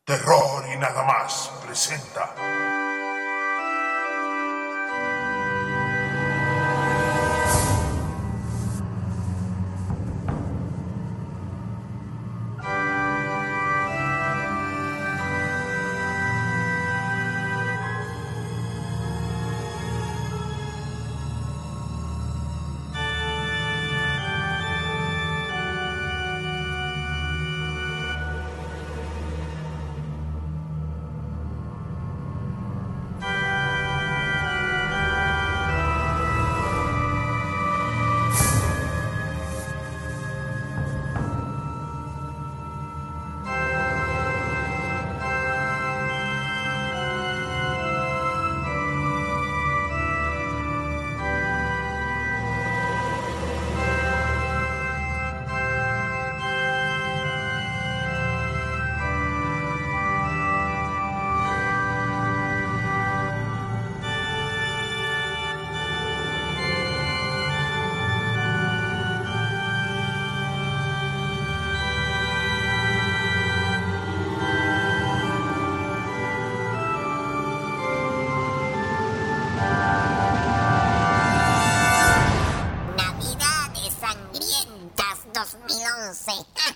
Terror y nada más presenta. Navidades sangrientas 2011.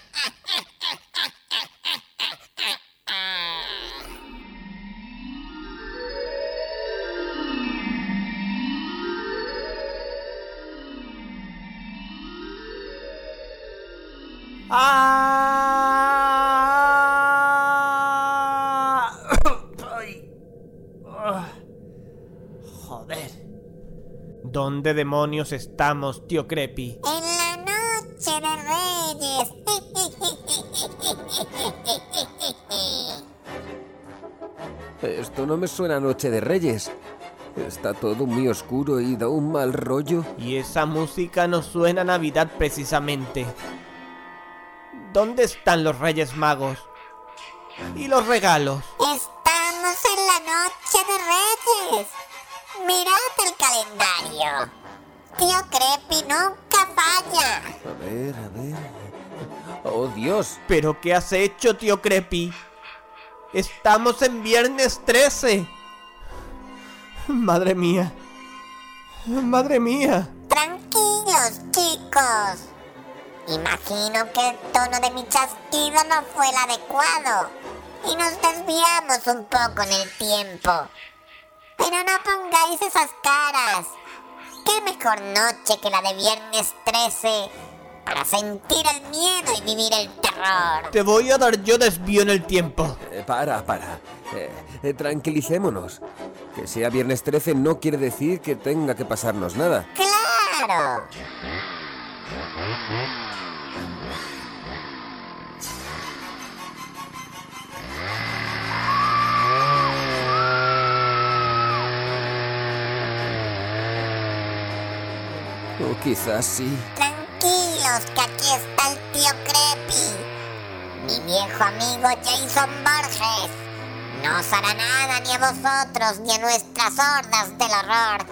Ay. Joder. ¿Dónde demonios estamos, tío Creepy? En la noche de Reyes. Esto no me suena a Noche de Reyes. Está todo muy oscuro y da un mal rollo. Y esa música no suena a Navidad precisamente. ¿Dónde están los Reyes Magos? ¿Y los regalos? Estamos en la noche de Reyes. Mirad el calendario. Tío Creepy nunca falla. A ver. ¡Oh, Dios! ¿Pero qué has hecho, tío Creepy? Estamos en viernes 13. Madre mía. Madre mía. Tranquilos, chicos. Imagino que el tono de mi chasquido no fue el adecuado y nos desviamos un poco en el tiempo. Pero no pongáis esas caras. ¿Qué mejor noche que la de viernes 13 para sentir el miedo y vivir el terror? Te voy a dar yo desvío en el tiempo. Para. Tranquilicémonos. Que sea viernes 13 no quiere decir que tenga que pasarnos nada. ¡Claro! O quizás sí. Tranquilos, que aquí está el tío Creepy. Mi viejo amigo Jason Borges. No os hará nada ni a vosotros ni a nuestras hordas del horror.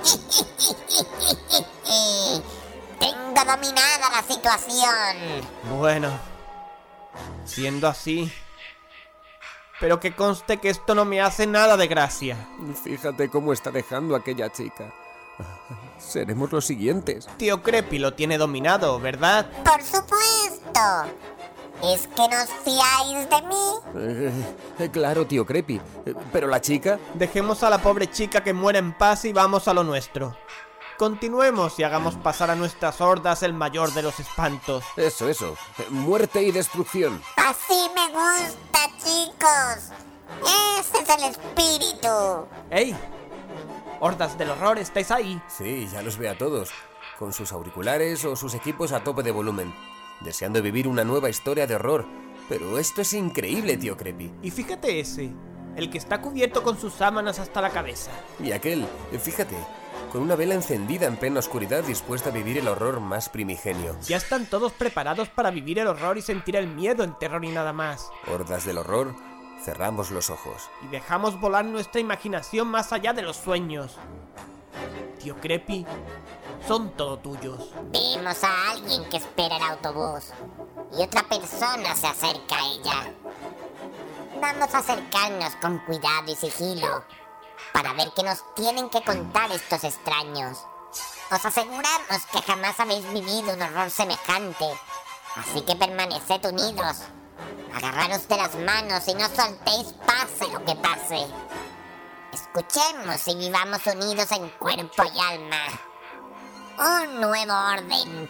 Tengo dominada la situación. Bueno, siendo así, pero que conste que esto no me hace nada de gracia. Fíjate cómo está dejando a aquella chica. Seremos los siguientes. Tío Creepy lo tiene dominado, ¿verdad? Por supuesto. ¿Es que no os fiáis de mí? Claro, tío Creepy. Pero la chica... Dejemos a la pobre chica que muera en paz y vamos a lo nuestro. Continuemos y hagamos pasar a nuestras hordas el mayor de los espantos. Eso. Muerte y destrucción. Así me gusta, chicos. Ese es el espíritu. ¡Ey! Hordas del horror, ¿estáis ahí? Sí, ya los ve a todos. Con sus auriculares o sus equipos a tope de volumen. Deseando vivir una nueva historia de horror. Pero esto es increíble, tío Creepy. Y fíjate ese, el que está cubierto con sus sábanas hasta la cabeza. Y aquel, fíjate, con una vela encendida en plena oscuridad dispuesta a vivir el horror más primigenio. Ya están todos preparados para vivir el horror y sentir el miedo en Terror y nada más. Hordas del horror, cerramos los ojos. Y dejamos volar nuestra imaginación más allá de los sueños. Tío Creepy, son todo tuyos. Vimos a alguien que espera el autobús y otra persona se acerca a ella. Vamos a acercarnos con cuidado y sigilo para ver qué nos tienen que contar estos extraños. Os aseguramos que jamás habéis vivido un horror semejante, así que permaneced unidos. Agarraros de las manos y no soltéis pase lo que pase. Escuchemos y vivamos unidos en cuerpo y alma. Un nuevo orden.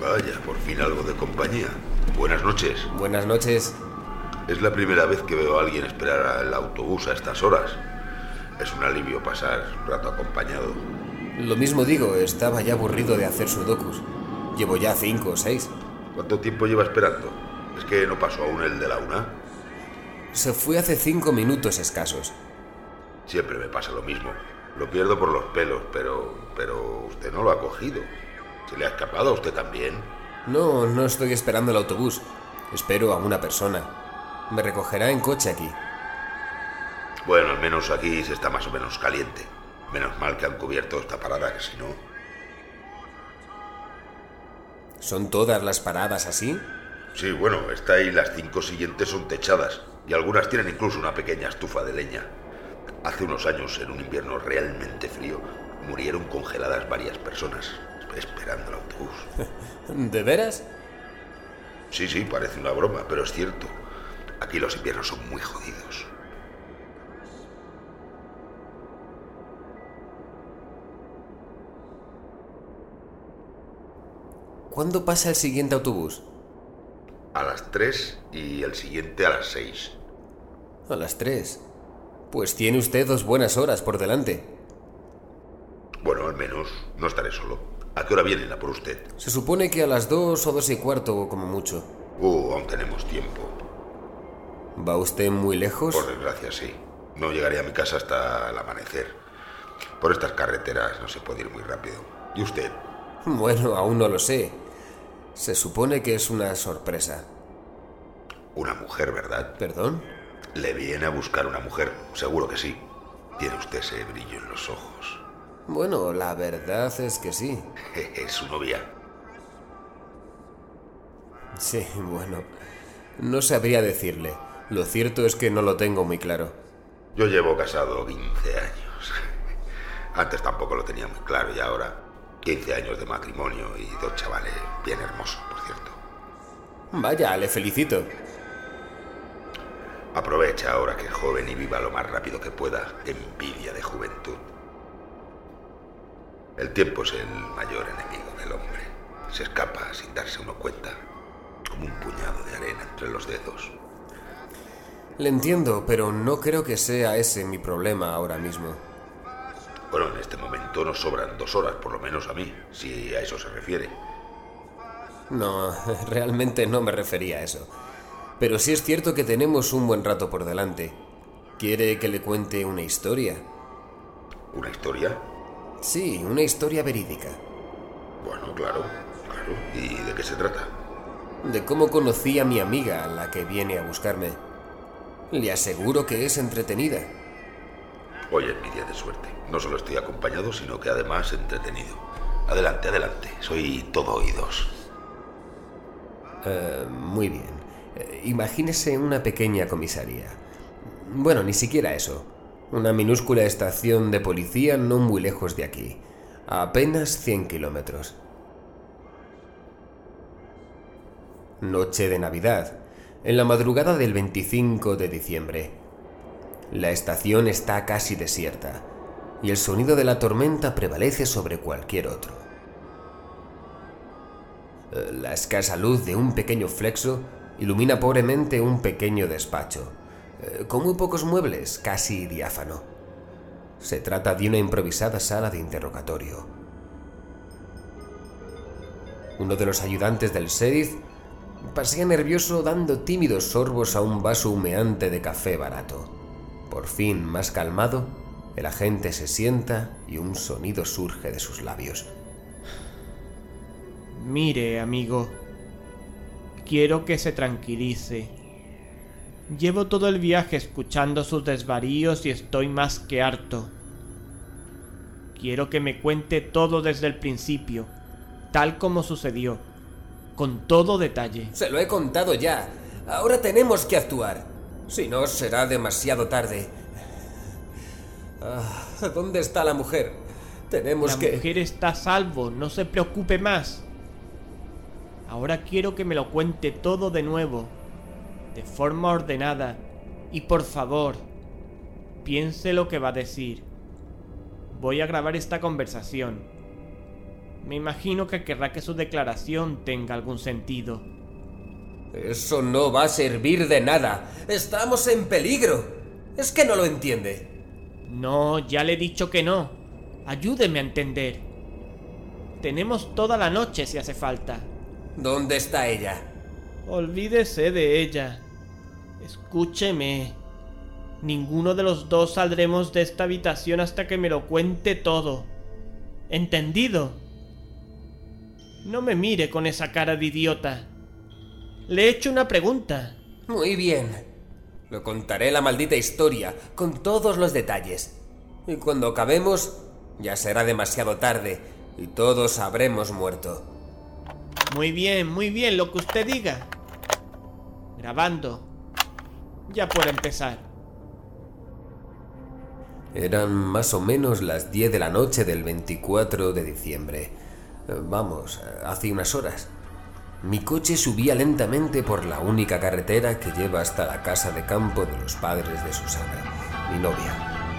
Vaya, por fin algo de compañía. Buenas noches. Buenas noches. Es la primera vez que veo a alguien esperar al autobús a estas horas. Es un alivio pasar un rato acompañado. Lo mismo digo, estaba ya aburrido de hacer sudokus. Llevo ya 5 o 6. ¿Cuánto tiempo lleva esperando? ¿Es que no pasó aún el de la 1? Se fue hace 5 minutos escasos. Siempre me pasa lo mismo. Lo pierdo por los pelos, pero usted no lo ha cogido. ¿Se le ha escapado a usted también? No estoy esperando el autobús. Espero a una persona. Me recogerá en coche aquí. Bueno, al menos aquí se está más o menos caliente. Menos mal que han cubierto esta parada, que si no... ¿Son todas las paradas así? Sí, bueno, esta y las 5 siguientes son techadas. Y algunas tienen incluso una pequeña estufa de leña. Hace unos años, en un invierno realmente frío, murieron congeladas varias personas esperando el autobús. ¿De veras? Sí, parece una broma, pero es cierto. Aquí los inviernos son muy jodidos. ¿Cuándo pasa el siguiente autobús? A las 3 y el siguiente a las 6. A las 3. Pues tiene usted 2 buenas horas por delante. Bueno, al menos no estaré solo. ¿A qué hora vienen a por usted? Se supone que a las 2 o 2:15 como mucho. Aún tenemos tiempo. ¿Va usted muy lejos? Por desgracia, sí. No llegaré a mi casa hasta el amanecer. Por estas carreteras no se puede ir muy rápido. ¿Y usted? Bueno, aún no lo sé. Se supone que es una sorpresa. Una mujer, ¿verdad? ¿Perdón? Le viene a buscar una mujer, seguro que sí. Tiene usted ese brillo en los ojos. Bueno, la verdad es que sí. Es su novia. Sí, bueno. No sabría decirle. Lo cierto es que no lo tengo muy claro. Yo llevo casado 15 años. Antes tampoco lo tenía muy claro y ahora 15 años de matrimonio y 2 chavales bien hermosos, por cierto. Vaya, le felicito. Aprovecha ahora que es joven y viva lo más rápido que pueda. Envidia de juventud. El tiempo es el mayor enemigo del hombre. Se escapa sin darse uno cuenta, como un puñado de arena entre los dedos. Le entiendo, pero no creo que sea ese mi problema ahora mismo. Bueno, en este momento nos sobran 2 horas, por lo menos a mí, si a eso se refiere. No, realmente no me refería a eso. Pero sí es cierto que tenemos un buen rato por delante. ¿Quiere que le cuente una historia? ¿Una historia? Sí, una historia verídica. Bueno, claro. ¿Y de qué se trata? De cómo conocí a mi amiga, la que viene a buscarme. Le aseguro que es entretenida. Hoy es mi día de suerte. No solo estoy acompañado, sino que además entretenido. Adelante, soy todo oídos. Muy bien. Imagínese una pequeña comisaría. Bueno, ni siquiera eso. Una minúscula estación de policía no muy lejos de aquí. A apenas 100 kilómetros. Noche de Navidad. En la madrugada del 25 de diciembre. La estación está casi desierta. Y el sonido de la tormenta prevalece sobre cualquier otro. La escasa luz de un pequeño flexo ilumina pobremente un pequeño despacho, con muy pocos muebles, casi diáfano. Se trata de una improvisada sala de interrogatorio. Uno de los ayudantes del sheriff pasea nervioso dando tímidos sorbos a un vaso humeante de café barato. Por fin, más calmado, el agente se sienta y un sonido surge de sus labios. Mire, amigo, quiero que se tranquilice. Llevo todo el viaje escuchando sus desvaríos y estoy más que harto. Quiero que me cuente todo desde el principio, tal como sucedió, con todo detalle. Se lo he contado ya. Ahora tenemos que actuar. Si no, será demasiado tarde. ¿Dónde está la mujer? La mujer está a salvo, no se preocupe más. Ahora quiero que me lo cuente todo de nuevo, de forma ordenada, y por favor, piense lo que va a decir. Voy a grabar esta conversación. Me imagino que querrá que su declaración tenga algún sentido. Eso no va a servir de nada. Estamos en peligro. ¿Es que no lo entiende? No, ya le he dicho que no. Ayúdeme a entender. Tenemos toda la noche si hace falta. ¿Dónde está ella? Olvídese de ella. Escúcheme. Ninguno de los dos saldremos de esta habitación hasta que me lo cuente todo. ¿Entendido? No me mire con esa cara de idiota. Le he hecho una pregunta. Muy bien. Lo contaré la maldita historia, con todos los detalles. Y cuando acabemos, ya será demasiado tarde y todos habremos muerto. Muy bien, lo que usted diga. Grabando. Ya puede empezar. Eran más o menos las 10 de la noche del 24 de diciembre. Vamos, hace unas horas. Mi coche subía lentamente por la única carretera que lleva hasta la casa de campo de los padres de Susana, mi novia.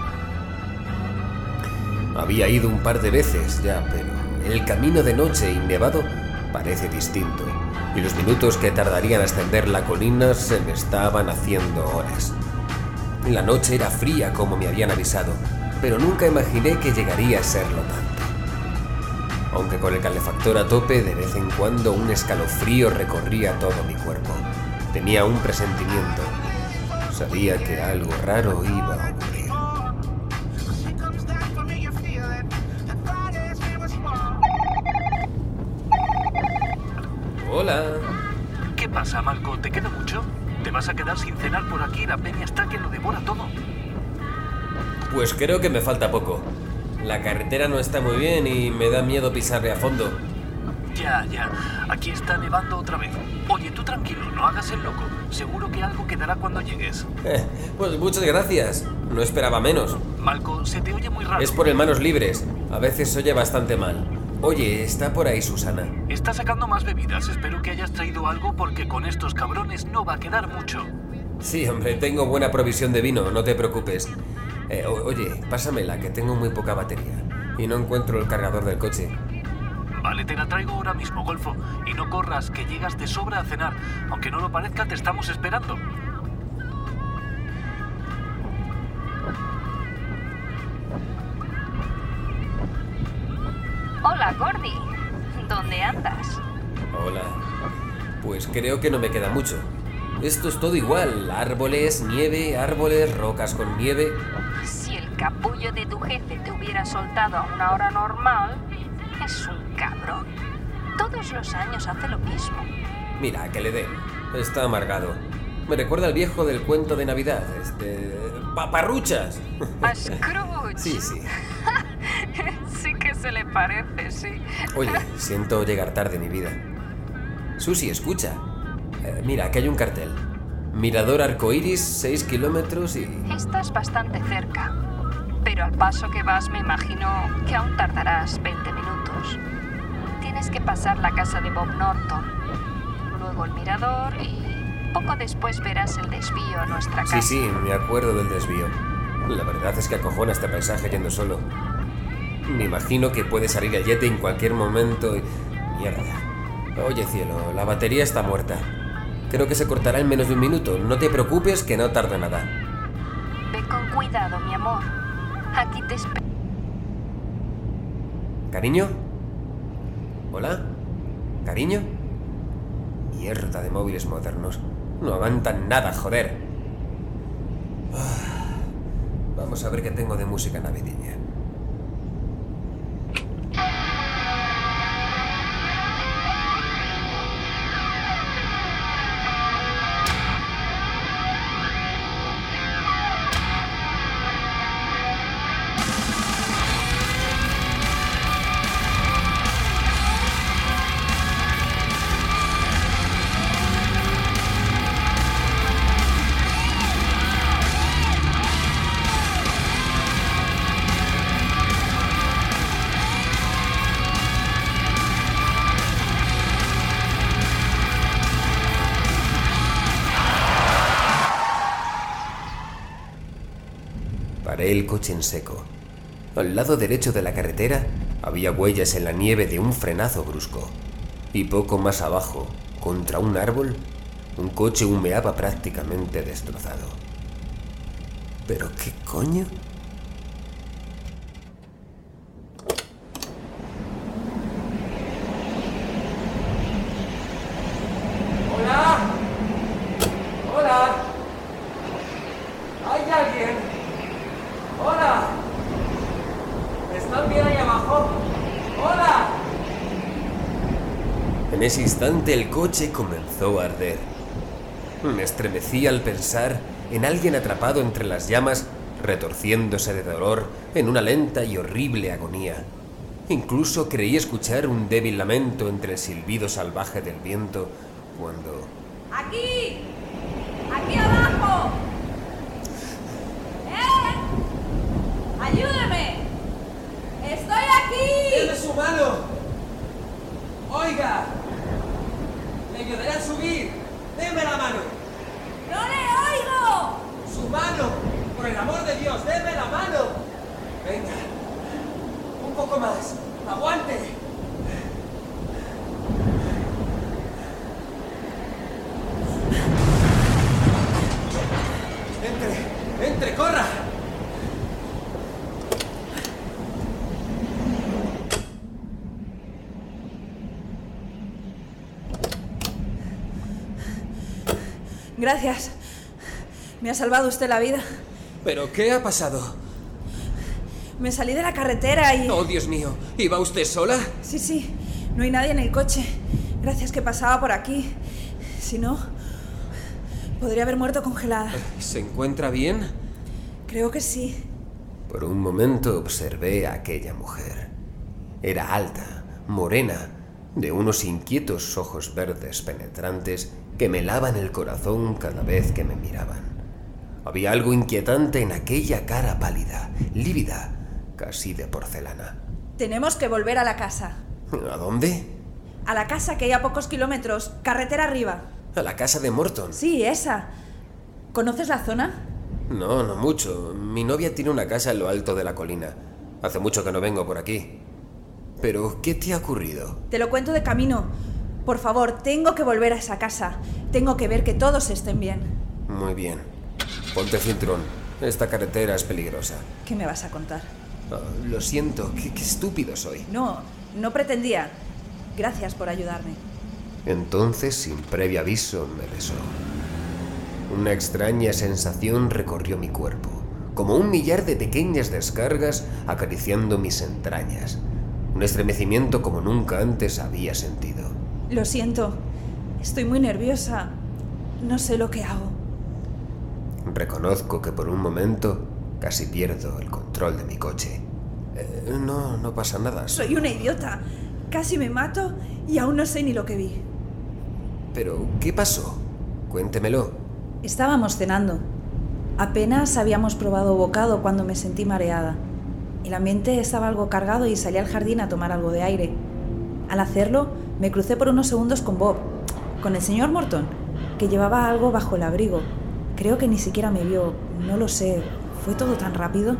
Había ido un par de veces ya, pero el camino de noche y nevado parece distinto, y los minutos que tardarían a ascender la colina se me estaban haciendo horas. La noche era fría como me habían avisado, pero nunca imaginé que llegaría a serlo tanto. Aunque con el calefactor a tope, de vez en cuando un escalofrío recorría todo mi cuerpo. Tenía un presentimiento. Sabía que algo raro iba a ocurrir. Hola. ¿Qué pasa, Malco? ¿Te queda mucho? ¿Te vas a quedar sin cenar por aquí? La peña está que lo devora todo. Pues creo que me falta poco. La carretera no está muy bien y me da miedo pisarle a fondo. Ya. Aquí está nevando otra vez. Oye, tú tranquilo, no hagas el loco. Seguro que algo quedará cuando llegues. Pues muchas gracias. No esperaba menos. Malco, se te oye muy raro. Es por el manos libres. A veces se oye bastante mal. Oye, está por ahí Susana. Está sacando más bebidas. Espero que hayas traído algo porque con estos cabrones no va a quedar mucho. Sí, hombre, tengo buena provisión de vino, no te preocupes. Oye, pásamela, que tengo muy poca batería y no encuentro el cargador del coche. Vale, te la traigo ahora mismo, Golfo. Y no corras, que llegas de sobra a cenar. Aunque no lo parezca, te estamos esperando. Hola, Gordy. ¿Dónde andas? Hola. Pues creo que no me queda mucho. Esto es todo igual. Árboles, nieve, árboles, rocas con nieve. Si el capullo de tu jefe te hubiera soltado a una hora normal, es un cabrón. Todos los años hace lo mismo. Mira, que le den. Está amargado. Me recuerda al viejo del cuento de Navidad. ¡Paparruchas! ¿A Scrooge? Sí. Sí que se le parece, sí. Oye, siento llegar tarde, mi vida. Susi, escucha. Mira, aquí hay un cartel. Mirador Arcoiris, 6 kilómetros y... Estás bastante cerca. Pero al paso que vas me imagino que aún tardarás 20 minutos. Tienes que pasar la casa de Bob Norton, luego el mirador y poco después verás el desvío a nuestra casa. Sí, me acuerdo del desvío. La verdad es que acojona este paisaje yendo solo. Me imagino que puede salir el yete en cualquier momento y... Mierda. Oye, cielo, la batería está muerta. Creo que se cortará en menos de un minuto. No te preocupes, que no tarda nada. Ve con cuidado, mi amor. Aquí te espero. ¿Cariño? ¿Hola? ¿Cariño? Mierda de móviles modernos. No aguantan nada, joder. Vamos a ver qué tengo de música navideña. Paré el coche en seco. Al lado derecho de la carretera Había huellas en la nieve de un frenazo brusco. Y poco más abajo, contra un árbol, un coche humeaba prácticamente destrozado. ¿Pero qué coño? ¡Hola! ¡Hola! ¿Hay alguien? ¡Hola! ¿Están bien ahí abajo? ¡Hola! En ese instante el coche comenzó a arder. Me estremecí al pensar en alguien atrapado entre las llamas, retorciéndose de dolor en una lenta y horrible agonía. Incluso creí escuchar un débil lamento entre el silbido salvaje del viento cuando... ¡Aquí! ¡Aquí abajo! ¡Ayúdame! ¡Estoy aquí! ¡Deme su mano! ¡Oiga! ¡Me ayudaré a subir! ¡Deme la mano! ¡No le oigo! ¡Su mano! ¡Por el amor de Dios, deme la mano! Venga. Un poco más. ¡Aguante! ¡Entre, corra! Gracias. Me ha salvado usted la vida. ¿Pero qué ha pasado? Me salí de la carretera y... ¡Oh, Dios mío! ¿Iba usted sola? Sí. No hay nadie en el coche. Gracias que pasaba por aquí. Si no, podría haber muerto congelada. ¿Se encuentra bien? Creo que sí. Por un momento observé a aquella mujer. Era alta, morena, de unos inquietos ojos verdes penetrantes que me helaban el corazón cada vez que me miraban. Había algo inquietante en aquella cara pálida, lívida, casi de porcelana. Tenemos que volver a la casa. ¿A dónde? A la casa que hay a pocos kilómetros, carretera arriba. ¿A la casa de Morton? Sí, esa. ¿Conoces la zona? No, no mucho. Mi novia tiene una casa en lo alto de la colina. Hace mucho que no vengo por aquí. ¿Pero qué te ha ocurrido? Te lo cuento de camino. Por favor, tengo que volver a esa casa. Tengo que ver que todos estén bien. Muy bien. Ponte cinturón. Esta carretera es peligrosa. ¿Qué me vas a contar? Oh, lo siento. Qué estúpido soy. No pretendía. Gracias por ayudarme. Entonces, sin previo aviso, me besó. Una extraña sensación recorrió mi cuerpo, como un millar de pequeñas descargas acariciando mis entrañas. Un estremecimiento como nunca antes había sentido. Lo siento. Estoy muy nerviosa. No sé lo que hago. Reconozco que por un momento casi pierdo el control de mi coche. No pasa nada. Soy una idiota. Casi me mato y aún no sé ni lo que vi. ¿Pero qué pasó? Cuéntemelo. Estábamos cenando. Apenas habíamos probado bocado cuando me sentí mareada. El ambiente estaba algo cargado y salí al jardín a tomar algo de aire. Al hacerlo, me crucé por unos segundos con Bob, con el señor Morton, que llevaba algo bajo el abrigo. Creo que ni siquiera me vio, no lo sé. ¿Fue todo tan rápido?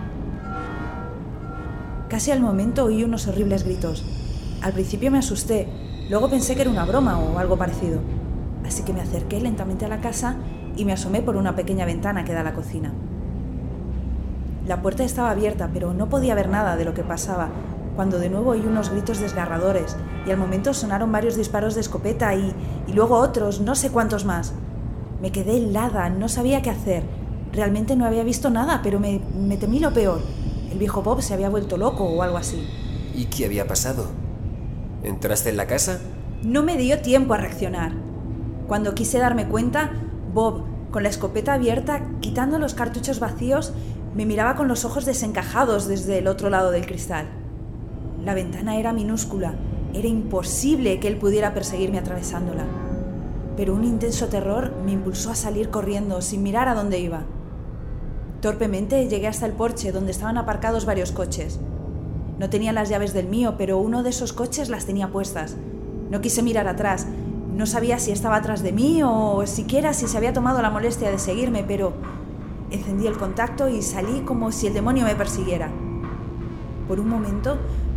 Casi al momento oí unos horribles gritos. Al principio me asusté, luego pensé que era una broma o algo parecido. Así que me acerqué lentamente a la casa y me asomé por una pequeña ventana que da a la cocina. La puerta estaba abierta, pero no podía ver nada de lo que pasaba, cuando de nuevo oí unos gritos desgarradores y al momento sonaron varios disparos de escopeta y luego otros, no sé cuántos más. Me quedé helada, no sabía qué hacer. Realmente no había visto nada, pero me temí lo peor. El viejo Bob se había vuelto loco o algo así. ¿Y qué había pasado? ¿Entraste en la casa? No me dio tiempo a reaccionar. Cuando quise darme cuenta, Bob, con la escopeta abierta, quitando los cartuchos vacíos, me miraba con los ojos desencajados desde el otro lado del cristal. La ventana era minúscula. Era imposible que él pudiera perseguirme atravesándola. Pero un intenso terror me impulsó a salir corriendo, sin mirar a dónde iba. Torpemente llegué hasta el porche, donde estaban aparcados varios coches. No tenía las llaves del mío, pero uno de esos coches las tenía puestas. No quise mirar atrás. No sabía si estaba atrás de mí o siquiera si se había tomado la molestia de seguirme, pero encendí el contacto y salí como si el demonio me persiguiera. Por un momento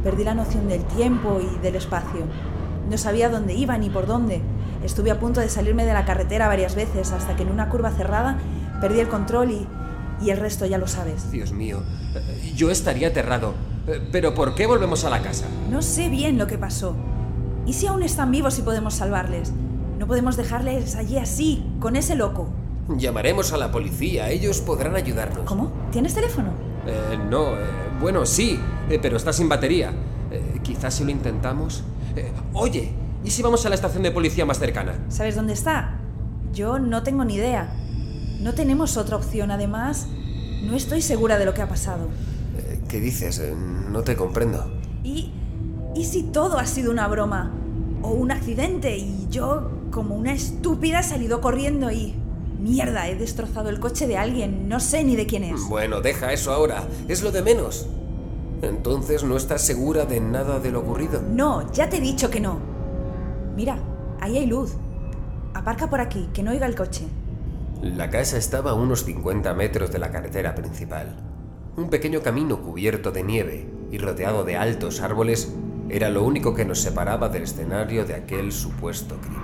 Perdí la noción del tiempo y del espacio. No sabía dónde iba ni por dónde. Estuve a punto de salirme de la carretera varias veces hasta que en una curva cerrada perdí el control y el resto ya lo sabes. Dios mío, yo estaría aterrado. ¿Pero por qué volvemos a la casa? No sé bien lo que pasó. ¿Y si aún están vivos y podemos salvarles? No podemos dejarles allí así, con ese loco. Llamaremos a la policía, ellos podrán ayudarnos. ¿Cómo? ¿Tienes teléfono? Bueno, sí, pero está sin batería. Quizás si lo intentamos... Oye, ¿y si vamos a la estación de policía más cercana? ¿Sabes dónde está? Yo no tengo ni idea. No tenemos otra opción, además, no estoy segura de lo que ha pasado. ¿Qué dices? No te comprendo. ¿Y si todo ha sido una broma? O un accidente y yo, como una estúpida, he salido corriendo y... ¡Mierda! He destrozado el coche de alguien, no sé ni de quién es. Bueno, deja eso ahora, es lo de menos. Entonces, ¿no estás segura de nada de lo ocurrido? No, ya te he dicho que no. Mira, ahí hay luz. Aparca por aquí, que no oiga el coche. La casa estaba a unos 50 metros de la carretera principal. Un pequeño camino cubierto de nieve y rodeado de altos árboles era lo único que nos separaba del escenario de aquel supuesto crimen.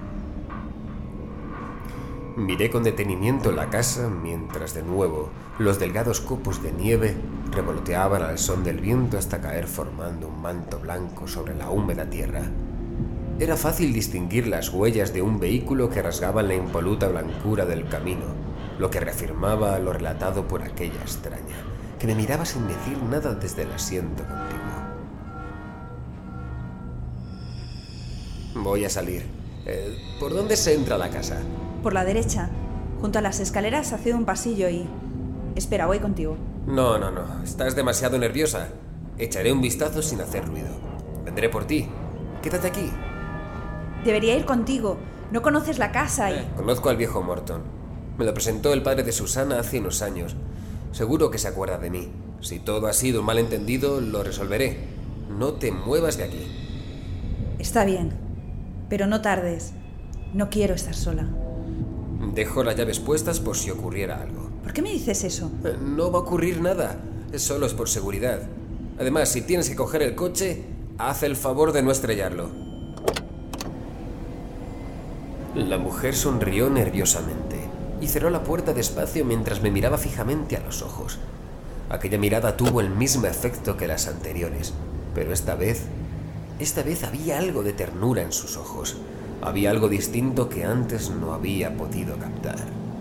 Miré con detenimiento la casa mientras de nuevo los delgados copos de nieve revoloteaban al son del viento hasta caer formando un manto blanco sobre la húmeda tierra. Era fácil distinguir las huellas de un vehículo que rasgaban la impoluta blancura del camino, lo que reafirmaba lo relatado por aquella extraña, que me miraba sin decir nada desde el asiento contiguo. Voy a salir. ¿Por dónde se entra a la casa? Por la derecha. Junto a las escaleras ha sido un pasillo y... Espera, voy contigo. No. Estás demasiado nerviosa. Echaré un vistazo sin hacer ruido. Vendré por ti. Quédate aquí. Debería ir contigo. No conoces la casa y... Conozco al viejo Morton. Me lo presentó el padre de Susana hace unos años. Seguro que se acuerda de mí. Si todo ha sido un malentendido, lo resolveré. No te muevas de aquí. Está bien. Pero no tardes. No quiero estar sola. Dejo las llaves puestas por si ocurriera algo. ¿Por qué me dices eso? No va a ocurrir nada. Solo es por seguridad. Además, si tienes que coger el coche, haz el favor de no estrellarlo. La mujer sonrió nerviosamente y cerró la puerta despacio mientras me miraba fijamente a los ojos. Aquella mirada tuvo el mismo efecto que las anteriores, pero esta vez había algo de ternura en sus ojos. Había algo distinto que antes no había podido captar.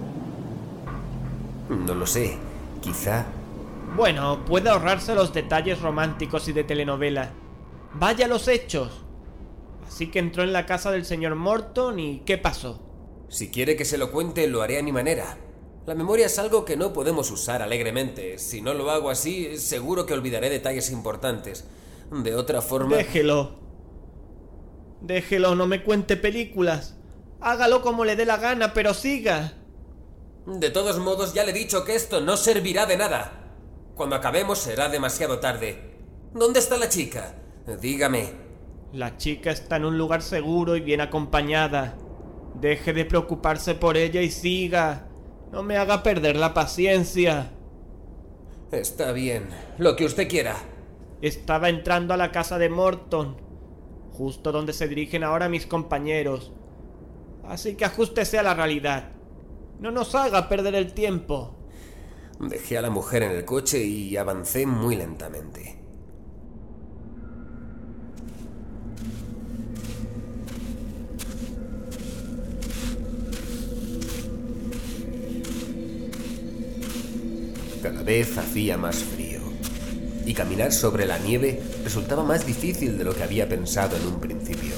No lo sé, quizá... Bueno, puede ahorrarse los detalles románticos y de telenovela. Vaya a los hechos. Así que entró en la casa del señor Morton y ¿qué pasó? Si quiere que se lo cuente, lo haré a mi manera. La memoria es algo que no podemos usar alegremente. Si no lo hago así, seguro que olvidaré detalles importantes. De otra forma... Déjelo, no me cuente películas. Hágalo como le dé la gana, pero siga. De todos modos, ya le he dicho que esto no servirá de nada. Cuando acabemos será demasiado tarde. ¿Dónde está la chica? Dígame. La chica está en un lugar seguro y bien acompañada. Deje de preocuparse por ella y siga. No me haga perder la paciencia. Está bien, lo que usted quiera. Estaba entrando a la casa de Morton, justo donde se dirigen ahora mis compañeros. Así que ajústese a la realidad. No nos haga perder el tiempo. Dejé a la mujer en el coche y avancé muy lentamente. Cada vez hacía más frío, y caminar sobre la nieve resultaba más difícil de lo que había pensado en un principio.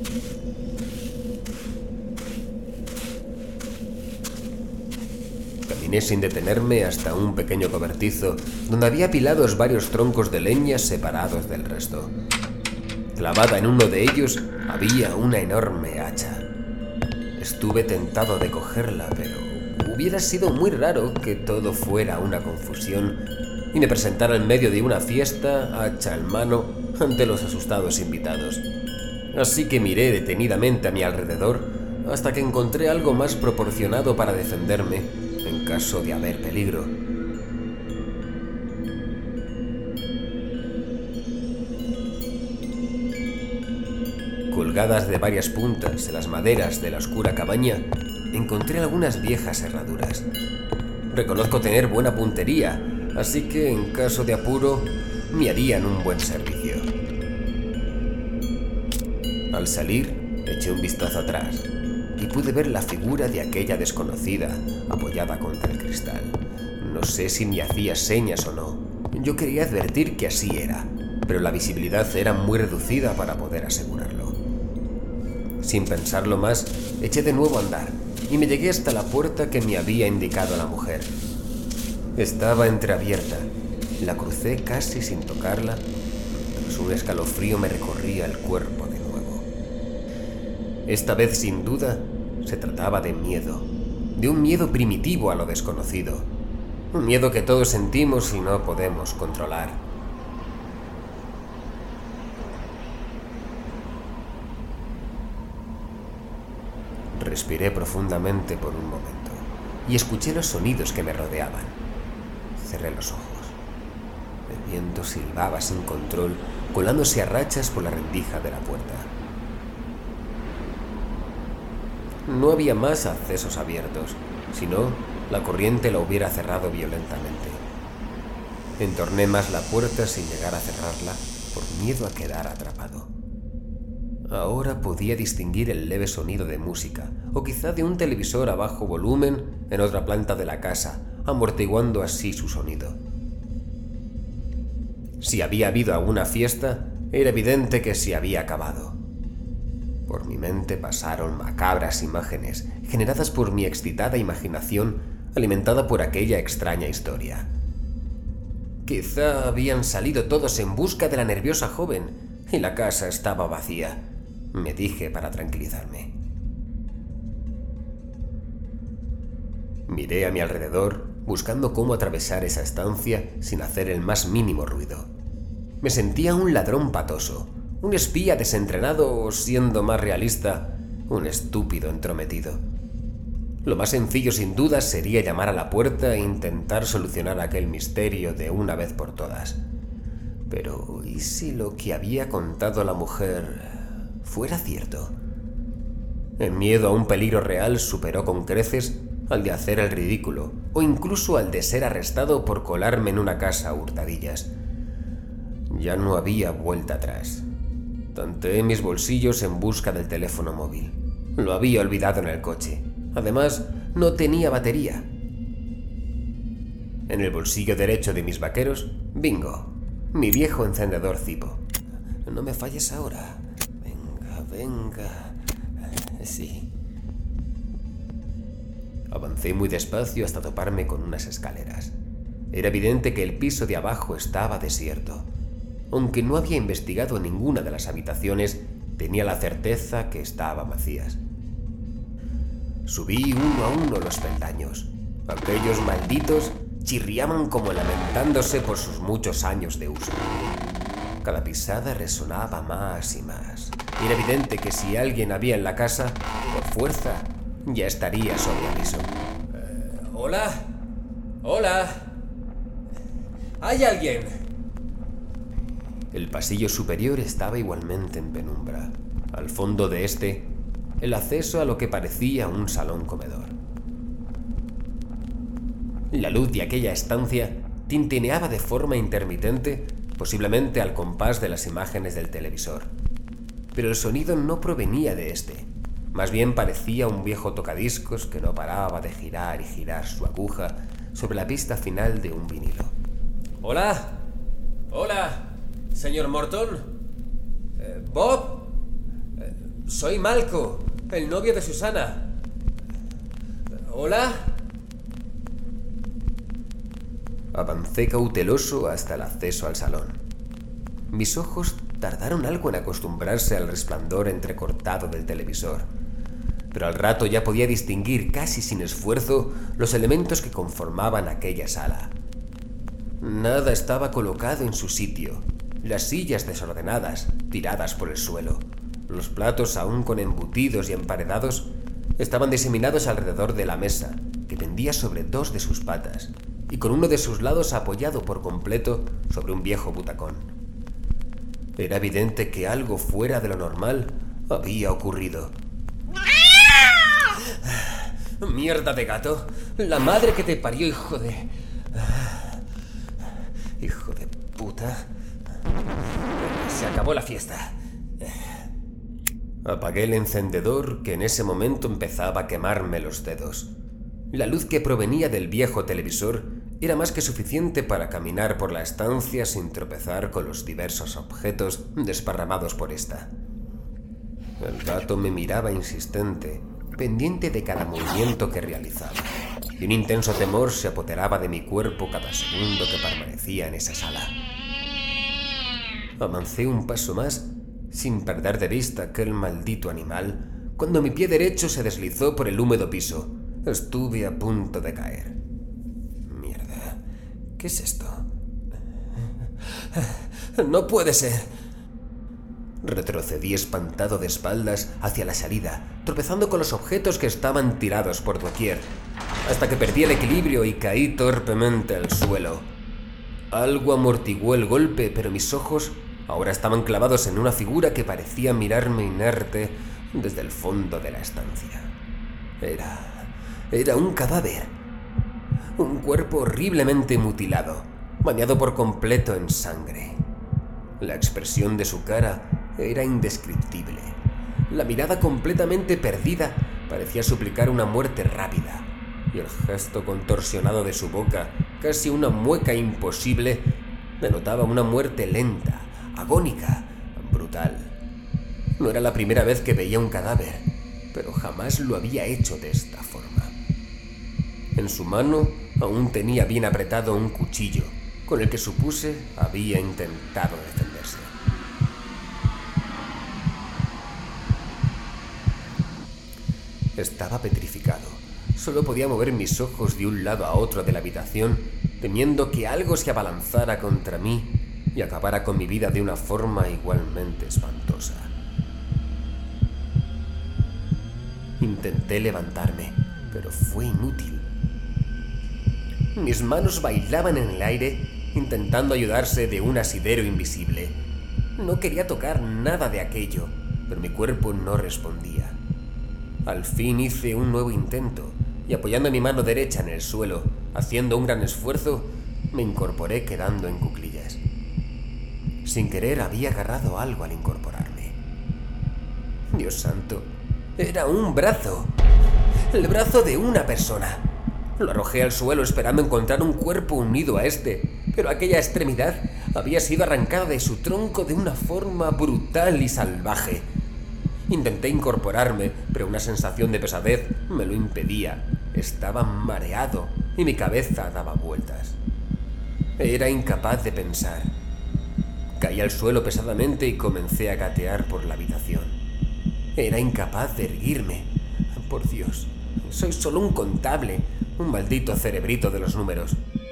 Caminé sin detenerme hasta un pequeño cobertizo donde había apilados varios troncos de leña separados del resto. Clavada en uno de ellos había una enorme hacha. Estuve tentado de cogerla, pero hubiera sido muy raro que todo fuera una confusión y me presentara en medio de una fiesta, hacha en mano, ante los asustados invitados. Así que miré detenidamente a mi alrededor hasta que encontré algo más proporcionado para defenderme en caso de haber peligro. Colgadas de varias puntas en las maderas de la oscura cabaña, encontré algunas viejas herraduras. Reconozco tener buena puntería, así que en caso de apuro me harían un buen servicio. Al salir, eché un vistazo atrás y pude ver la figura de aquella desconocida apoyada contra el cristal. No sé si me hacía señas o no. Yo quería advertir que así era, pero la visibilidad era muy reducida para poder asegurarlo. Sin pensarlo más, eché de nuevo a andar y me llegué hasta la puerta que me había indicado la mujer. Estaba entreabierta. La crucé casi sin tocarla, pues un escalofrío me recorría el cuerpo de nuevo. Esta vez, sin duda, se trataba de miedo, de un miedo primitivo a lo desconocido, un miedo que todos sentimos y no podemos controlar. Respiré profundamente por un momento y escuché los sonidos que me rodeaban. Cerré los ojos. El viento silbaba sin control, colándose a rachas por la rendija de la puerta. No había más accesos abiertos, si no, la corriente la hubiera cerrado violentamente. Entorné más la puerta sin llegar a cerrarla por miedo a quedar atrapado. Ahora podía distinguir el leve sonido de música, o quizá de un televisor a bajo volumen en otra planta de la casa, amortiguando así su sonido. Si había habido alguna fiesta, era evidente que se había acabado. Por mi mente pasaron macabras imágenes, generadas por mi excitada imaginación, alimentada por aquella extraña historia. Quizá habían salido todos en busca de la nerviosa joven, y la casa estaba vacía, me dije para tranquilizarme. Miré a mi alrededor, buscando cómo atravesar esa estancia sin hacer el más mínimo ruido. Me sentía un ladrón patoso, un espía desentrenado o, siendo más realista, un estúpido entrometido. Lo más sencillo, sin duda, sería llamar a la puerta e intentar solucionar aquel misterio de una vez por todas. Pero, ¿y si lo que había contado la mujer fuera cierto? El miedo a un peligro real superó con creces al de hacer el ridículo, o incluso al de ser arrestado por colarme en una casa a hurtadillas. Ya no había vuelta atrás. Tanteé mis bolsillos en busca del teléfono móvil. Lo había olvidado en el coche. Además, no tenía batería. En el bolsillo derecho de mis vaqueros, bingo, mi viejo encendedor Zippo. No me falles ahora. Venga. Sí. Avancé muy despacio hasta toparme con unas escaleras. Era evidente que el piso de abajo estaba desierto. Aunque no había investigado ninguna de las habitaciones, tenía la certeza que estaban vacías. Subí uno a uno los peldaños. Aquellos malditos chirriaban como lamentándose por sus muchos años de uso. Cada pisada resonaba más y más. Era evidente que si alguien había en la casa, por fuerza, ya estaría sobre aviso. ¿Hola? ¿Hola? ¿Hay alguien? El pasillo superior estaba igualmente en penumbra. Al fondo de este, el acceso a lo que parecía un salón-comedor. La luz de aquella estancia tintineaba de forma intermitente, posiblemente al compás de las imágenes del televisor. Pero el sonido no provenía de este. Más bien parecía un viejo tocadiscos que no paraba de girar y girar su aguja sobre la pista final de un vinilo. ¿Hola? ¿Hola? ¿Señor Morton? ¿Bob? Soy Malco, el novio de Susana. ¿Hola? Avancé cauteloso hasta el acceso al salón. Mis ojos tardaron algo en acostumbrarse al resplandor entrecortado del televisor, pero al rato ya podía distinguir casi sin esfuerzo los elementos que conformaban aquella sala. Nada estaba colocado en su sitio. Las sillas desordenadas, tiradas por el suelo. Los platos, aún con embutidos y emparedados, estaban diseminados alrededor de la mesa, que pendía sobre dos de sus patas, y con uno de sus lados apoyado por completo sobre un viejo butacón. Era evidente que algo fuera de lo normal había ocurrido. ¡Mierda de gato! ¡La madre que te parió, hijo de... hijo de puta! Se acabó la fiesta. Apagué el encendedor, que en ese momento empezaba a quemarme los dedos. La luz que provenía del viejo televisor era más que suficiente para caminar por la estancia sin tropezar con los diversos objetos desparramados por esta. El gato me miraba insistente, pendiente de cada movimiento que realizaba, y un intenso temor se apoderaba de mi cuerpo cada segundo que permanecía en esa sala. Avancé un paso más, sin perder de vista aquel maldito animal, cuando mi pie derecho se deslizó por el húmedo piso. Estuve a punto de caer. Mierda, ¿qué es esto? ¡No puede ser! Retrocedí espantado de espaldas hacia la salida, tropezando con los objetos que estaban tirados por doquier, hasta que perdí el equilibrio y caí torpemente al suelo. Algo amortiguó el golpe, pero mis ojos ahora estaban clavados en una figura que parecía mirarme inerte desde el fondo de la estancia. Era un cadáver. Un cuerpo horriblemente mutilado, bañado por completo en sangre. La expresión de su cara era indescriptible. La mirada completamente perdida parecía suplicar una muerte rápida, y el gesto contorsionado de su boca, casi una mueca imposible, denotaba una muerte lenta, agónica, brutal. No era la primera vez que veía un cadáver, pero jamás lo había hecho de esta forma. En su mano aún tenía bien apretado un cuchillo, con el que supuse había intentado defenderse. Estaba petrificado. Solo podía mover mis ojos de un lado a otro de la habitación, temiendo que algo se abalanzara contra mí y acabara con mi vida de una forma igualmente espantosa. Intenté levantarme, pero fue inútil. Mis manos bailaban en el aire, intentando ayudarse de un asidero invisible. No quería tocar nada de aquello, pero mi cuerpo no respondía. Al fin hice un nuevo intento, y apoyando mi mano derecha en el suelo, haciendo un gran esfuerzo, me incorporé quedando en cuclillas. Sin querer había agarrado algo al incorporarme. Dios santo, era un brazo. El brazo de una persona. Lo arrojé al suelo esperando encontrar un cuerpo unido a este, pero aquella extremidad había sido arrancada de su tronco de una forma brutal y salvaje. Intenté incorporarme, pero una sensación de pesadez me lo impedía. Estaba mareado y mi cabeza daba vueltas. Era incapaz de pensar. Caí al suelo pesadamente y comencé a gatear por la habitación. Era incapaz de erguirme. Por Dios, soy solo un contable, un maldito cerebrito de los números.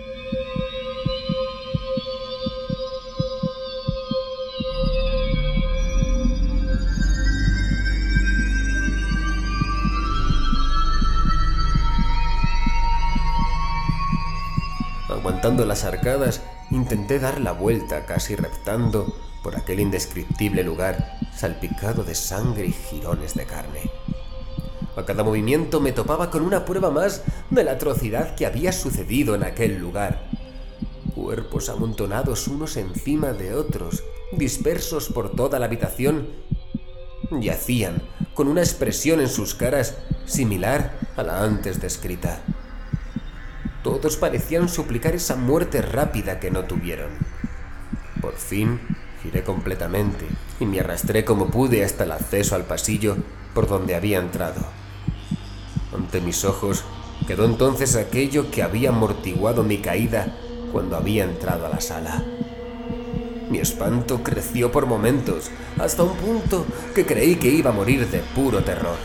Aguantando las arcadas, intenté dar la vuelta, casi reptando por aquel indescriptible lugar, salpicado de sangre y jirones de carne. A cada movimiento me topaba con una prueba más de la atrocidad que había sucedido en aquel lugar. Cuerpos amontonados unos encima de otros, dispersos por toda la habitación, yacían con una expresión en sus caras similar a la antes descrita. Todos parecían suplicar esa muerte rápida que no tuvieron. Por fin giré completamente y me arrastré como pude hasta el acceso al pasillo por donde había entrado. Ante mis ojos quedó entonces aquello que había amortiguado mi caída cuando había entrado a la sala. Mi espanto creció por momentos, hasta un punto que creí que iba a morir de puro terror.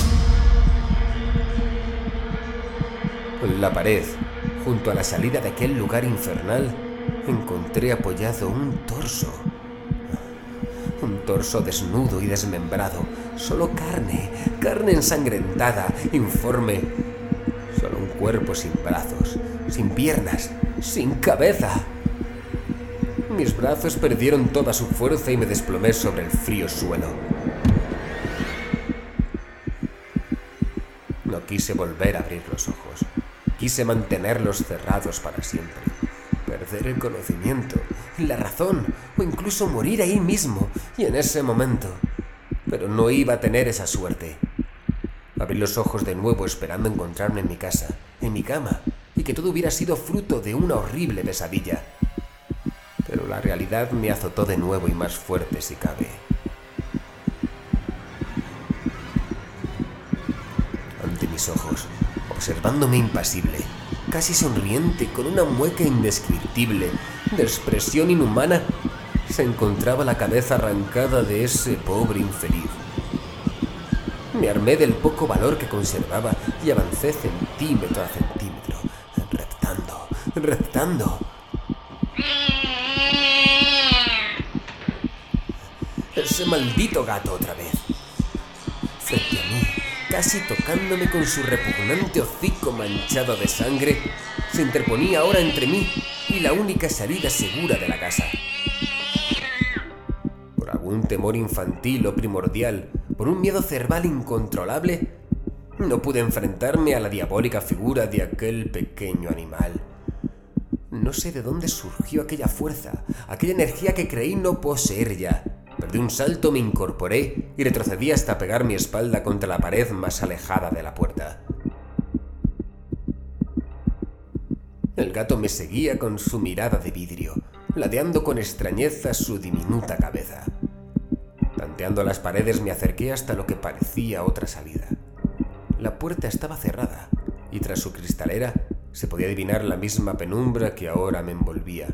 En la pared, junto a la salida de aquel lugar infernal, encontré apoyado un torso. Un torso desnudo y desmembrado, solo carne ensangrentada, informe. Solo un cuerpo sin brazos, sin piernas, sin cabeza. Mis brazos perdieron toda su fuerza y me desplomé sobre el frío suelo. No quise volver a abrir los ojos. Quise mantenerlos cerrados para siempre. Perder el conocimiento, la razón, o incluso morir ahí mismo y en ese momento. Pero no iba a tener esa suerte. Abrí los ojos de nuevo esperando encontrarme en mi casa, en mi cama, y que todo hubiera sido fruto de una horrible pesadilla. Pero la realidad me azotó de nuevo y más fuerte si cabe. Ante mis ojos, observándome impasible, casi sonriente, con una mueca indescriptible, de expresión inhumana, se encontraba la cabeza arrancada de ese pobre infeliz. Me armé del poco valor que conservaba y avancé centímetro a centímetro, reptando. Ese maldito gato otra vez. Frente a mí, casi tocándome con su repugnante hocico manchado de sangre, se interponía ahora entre mí y la única salida segura de la casa. Por algún temor infantil o primordial, por un miedo cerval incontrolable, no pude enfrentarme a la diabólica figura de aquel pequeño animal. No sé de dónde surgió aquella fuerza, aquella energía que creí no poseer ya. Pero de un salto me incorporé y retrocedí hasta pegar mi espalda contra la pared más alejada de la puerta. El gato me seguía con su mirada de vidrio, ladeando con extrañeza su diminuta cabeza. Tanteando las paredes me acerqué hasta lo que parecía otra salida. La puerta estaba cerrada y tras su cristalera se podía adivinar la misma penumbra que ahora me envolvía.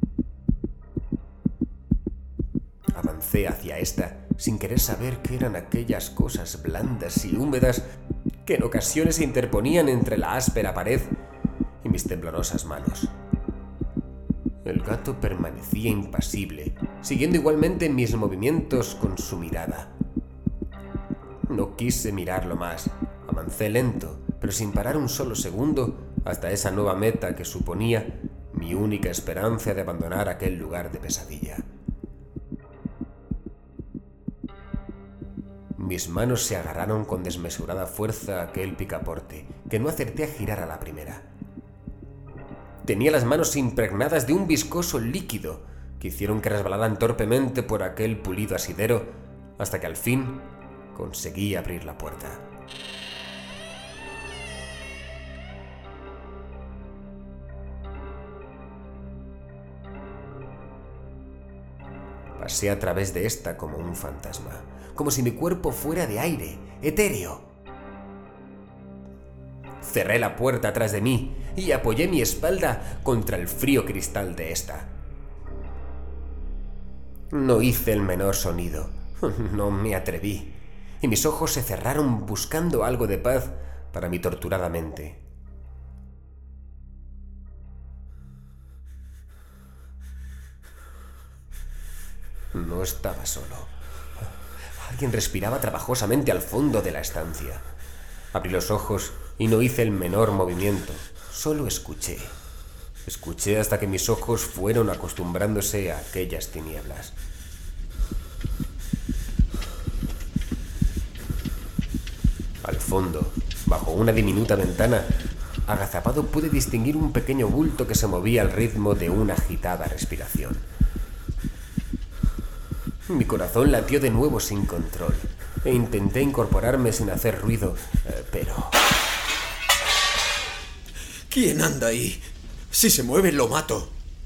Avancé hacia esta sin querer saber qué eran aquellas cosas blandas y húmedas que en ocasiones se interponían entre la áspera pared y mis temblorosas manos. El gato permanecía impasible, siguiendo igualmente mis movimientos con su mirada. No quise mirarlo más. Avancé lento, pero sin parar un solo segundo, hasta esa nueva meta que suponía mi única esperanza de abandonar aquel lugar de pesadilla. Mis manos se agarraron con desmesurada fuerza a aquel picaporte, que no acerté a girar a la primera. Tenía las manos impregnadas de un viscoso líquido que hicieron que resbalaran torpemente por aquel pulido asidero hasta que al fin conseguí abrir la puerta. Pasé a través de esta como un fantasma, como si mi cuerpo fuera de aire, etéreo. Cerré la puerta atrás de mí y apoyé mi espalda contra el frío cristal de esta. No hice el menor sonido, no me atreví, y mis ojos se cerraron buscando algo de paz para mi torturada mente. No estaba solo. Alguien respiraba trabajosamente al fondo de la estancia. Abrí los ojos y no hice el menor movimiento, solo escuché. Escuché hasta que mis ojos fueron acostumbrándose a aquellas tinieblas. Al fondo, bajo una diminuta ventana, agazapado pude distinguir un pequeño bulto que se movía al ritmo de una agitada respiración. Mi corazón latió de nuevo sin control e intenté incorporarme sin hacer ruido, pero... ¿Quién anda ahí? Si se mueve, lo mato.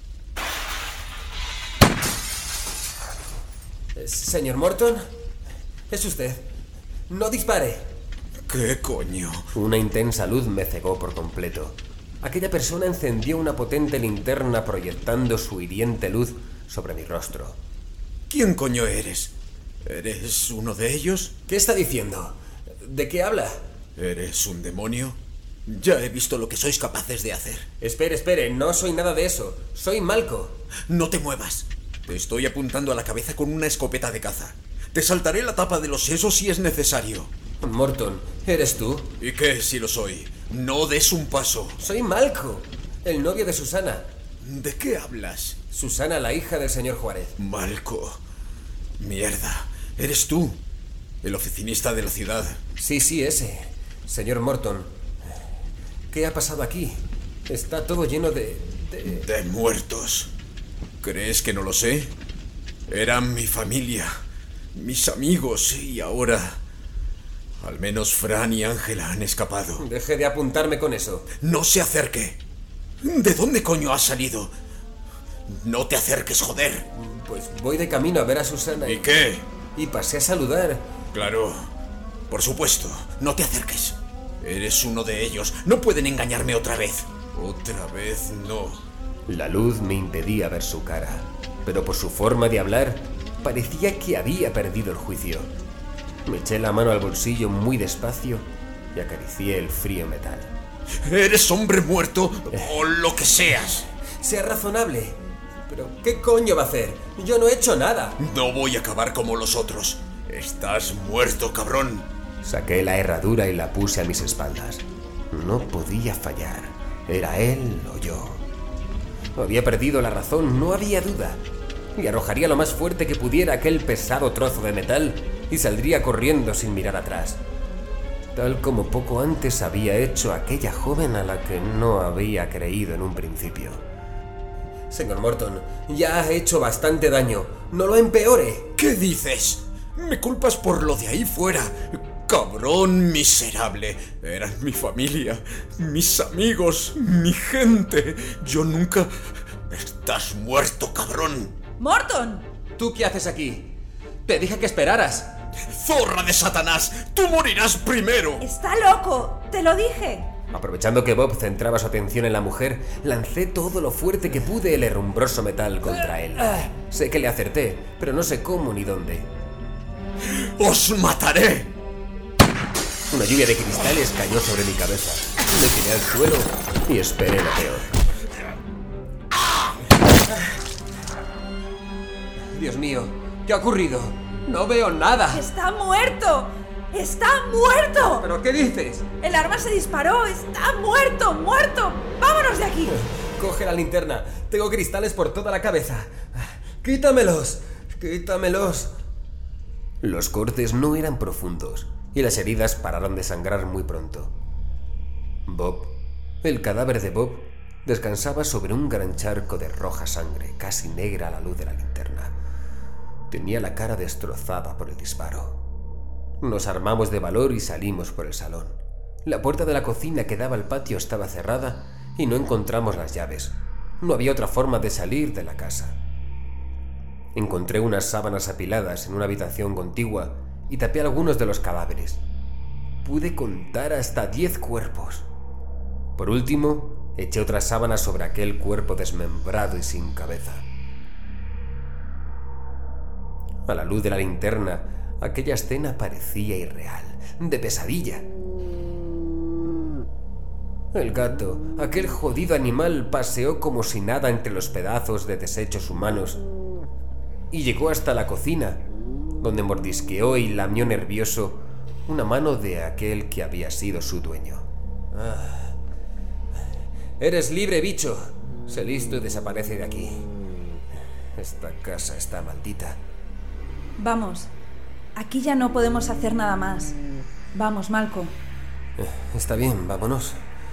Señor Morton, es usted. No dispare. ¿Qué coño? Una intensa luz me cegó por completo. Aquella persona encendió una potente linterna proyectando su hiriente luz sobre mi rostro. ¿Quién coño eres? ¿Eres uno de ellos? ¿Qué está diciendo? ¿De qué habla? ¿Eres un demonio? Ya he visto lo que sois capaces de hacer. Espere, no soy nada de eso. Soy Malco. No te muevas. Te estoy apuntando a la cabeza con una escopeta de caza. Te saltaré la tapa de los sesos si es necesario. Morton, ¿eres tú? ¿Y qué si lo soy? No des un paso. Soy Malco, el novio de Susana. ¿De qué hablas? Susana, la hija del señor Juárez. Malco. Mierda. ¿Eres tú? ¿El oficinista de la ciudad? Sí, ese. Señor Morton, ¿qué ha pasado aquí? Está todo lleno de muertos. ¿Crees que no lo sé? Eran mi familia, mis amigos, y ahora... al menos Fran y Ángela han escapado. Deje de apuntarme con eso. No se acerque. ¿De dónde coño has salido? No te acerques, joder. Pues voy de camino a ver a Susana. ¿Y qué? Y pasé a saludar. Claro, por supuesto. No te acerques. Eres uno de ellos. No pueden engañarme otra vez. Otra vez no. La luz me impedía ver su cara, pero por su forma de hablar, parecía que había perdido el juicio. Me eché la mano al bolsillo muy despacio y acaricié el frío metal. ¿Eres hombre muerto o lo que seas? Sea razonable. ¿Pero qué coño va a hacer? Yo no he hecho nada. No voy a acabar como los otros. Estás muerto, cabrón. Saqué la herradura y la puse a mis espaldas. No podía fallar. Era él o yo. Había perdido la razón, no había duda. Y arrojaría lo más fuerte que pudiera aquel pesado trozo de metal y saldría corriendo sin mirar atrás. Tal como poco antes había hecho aquella joven a la que no había creído en un principio. Señor Morton, ya ha hecho bastante daño. No lo empeore. ¿Qué dices? ¿Me culpas por lo de ahí fuera? Cabrón miserable. Eran mi familia, mis amigos, mi gente. Yo nunca... Estás muerto, cabrón. ¡Morton! ¿Tú qué haces aquí? Te dije que esperaras. ¡Zorra de Satanás! ¡Tú morirás primero! ¡Está loco! ¡Te lo dije! Aprovechando que Bob centraba su atención en la mujer, lancé todo lo fuerte que pude el herrumbroso metal contra él. Sé que le acerté, pero no sé cómo ni dónde. ¡Os mataré! Una lluvia de cristales cayó sobre mi cabeza. Me tiré al suelo y esperé lo peor. Dios mío, ¿qué ha ocurrido? No veo nada. ¡Está muerto! ¡Está muerto! ¿Pero qué dices? El arma se disparó. ¡Está muerto! ¡Muerto! ¡Vámonos de aquí! Coge la linterna. Tengo cristales por toda la cabeza. ¡Quítamelos! ¡Quítamelos! Los cortes no eran profundos y las heridas pararon de sangrar muy pronto. Bob, el cadáver de Bob, descansaba sobre un gran charco de roja sangre, casi negra a la luz de la linterna. Tenía la cara destrozada por el disparo. Nos armamos de valor y salimos por el salón. La puerta de la cocina que daba al patio estaba cerrada y no encontramos las llaves. No había otra forma de salir de la casa. Encontré unas sábanas apiladas en una habitación contigua y tapé algunos de los cadáveres. Pude contar hasta 10 cuerpos. Por último, eché otra sábana sobre aquel cuerpo desmembrado y sin cabeza. A la luz de la linterna, aquella escena parecía irreal, de pesadilla. El gato, aquel jodido animal, paseó como si nada entre los pedazos de desechos humanos y llegó hasta la cocina, donde mordisqueó y lamió nervioso una mano de aquel que había sido su dueño. Eres libre, bicho. Sé listo y desaparece de aquí. Esta casa está maldita. Vamos. Aquí ya no podemos hacer nada más. Vamos, Malcolm. Está bien, vámonos.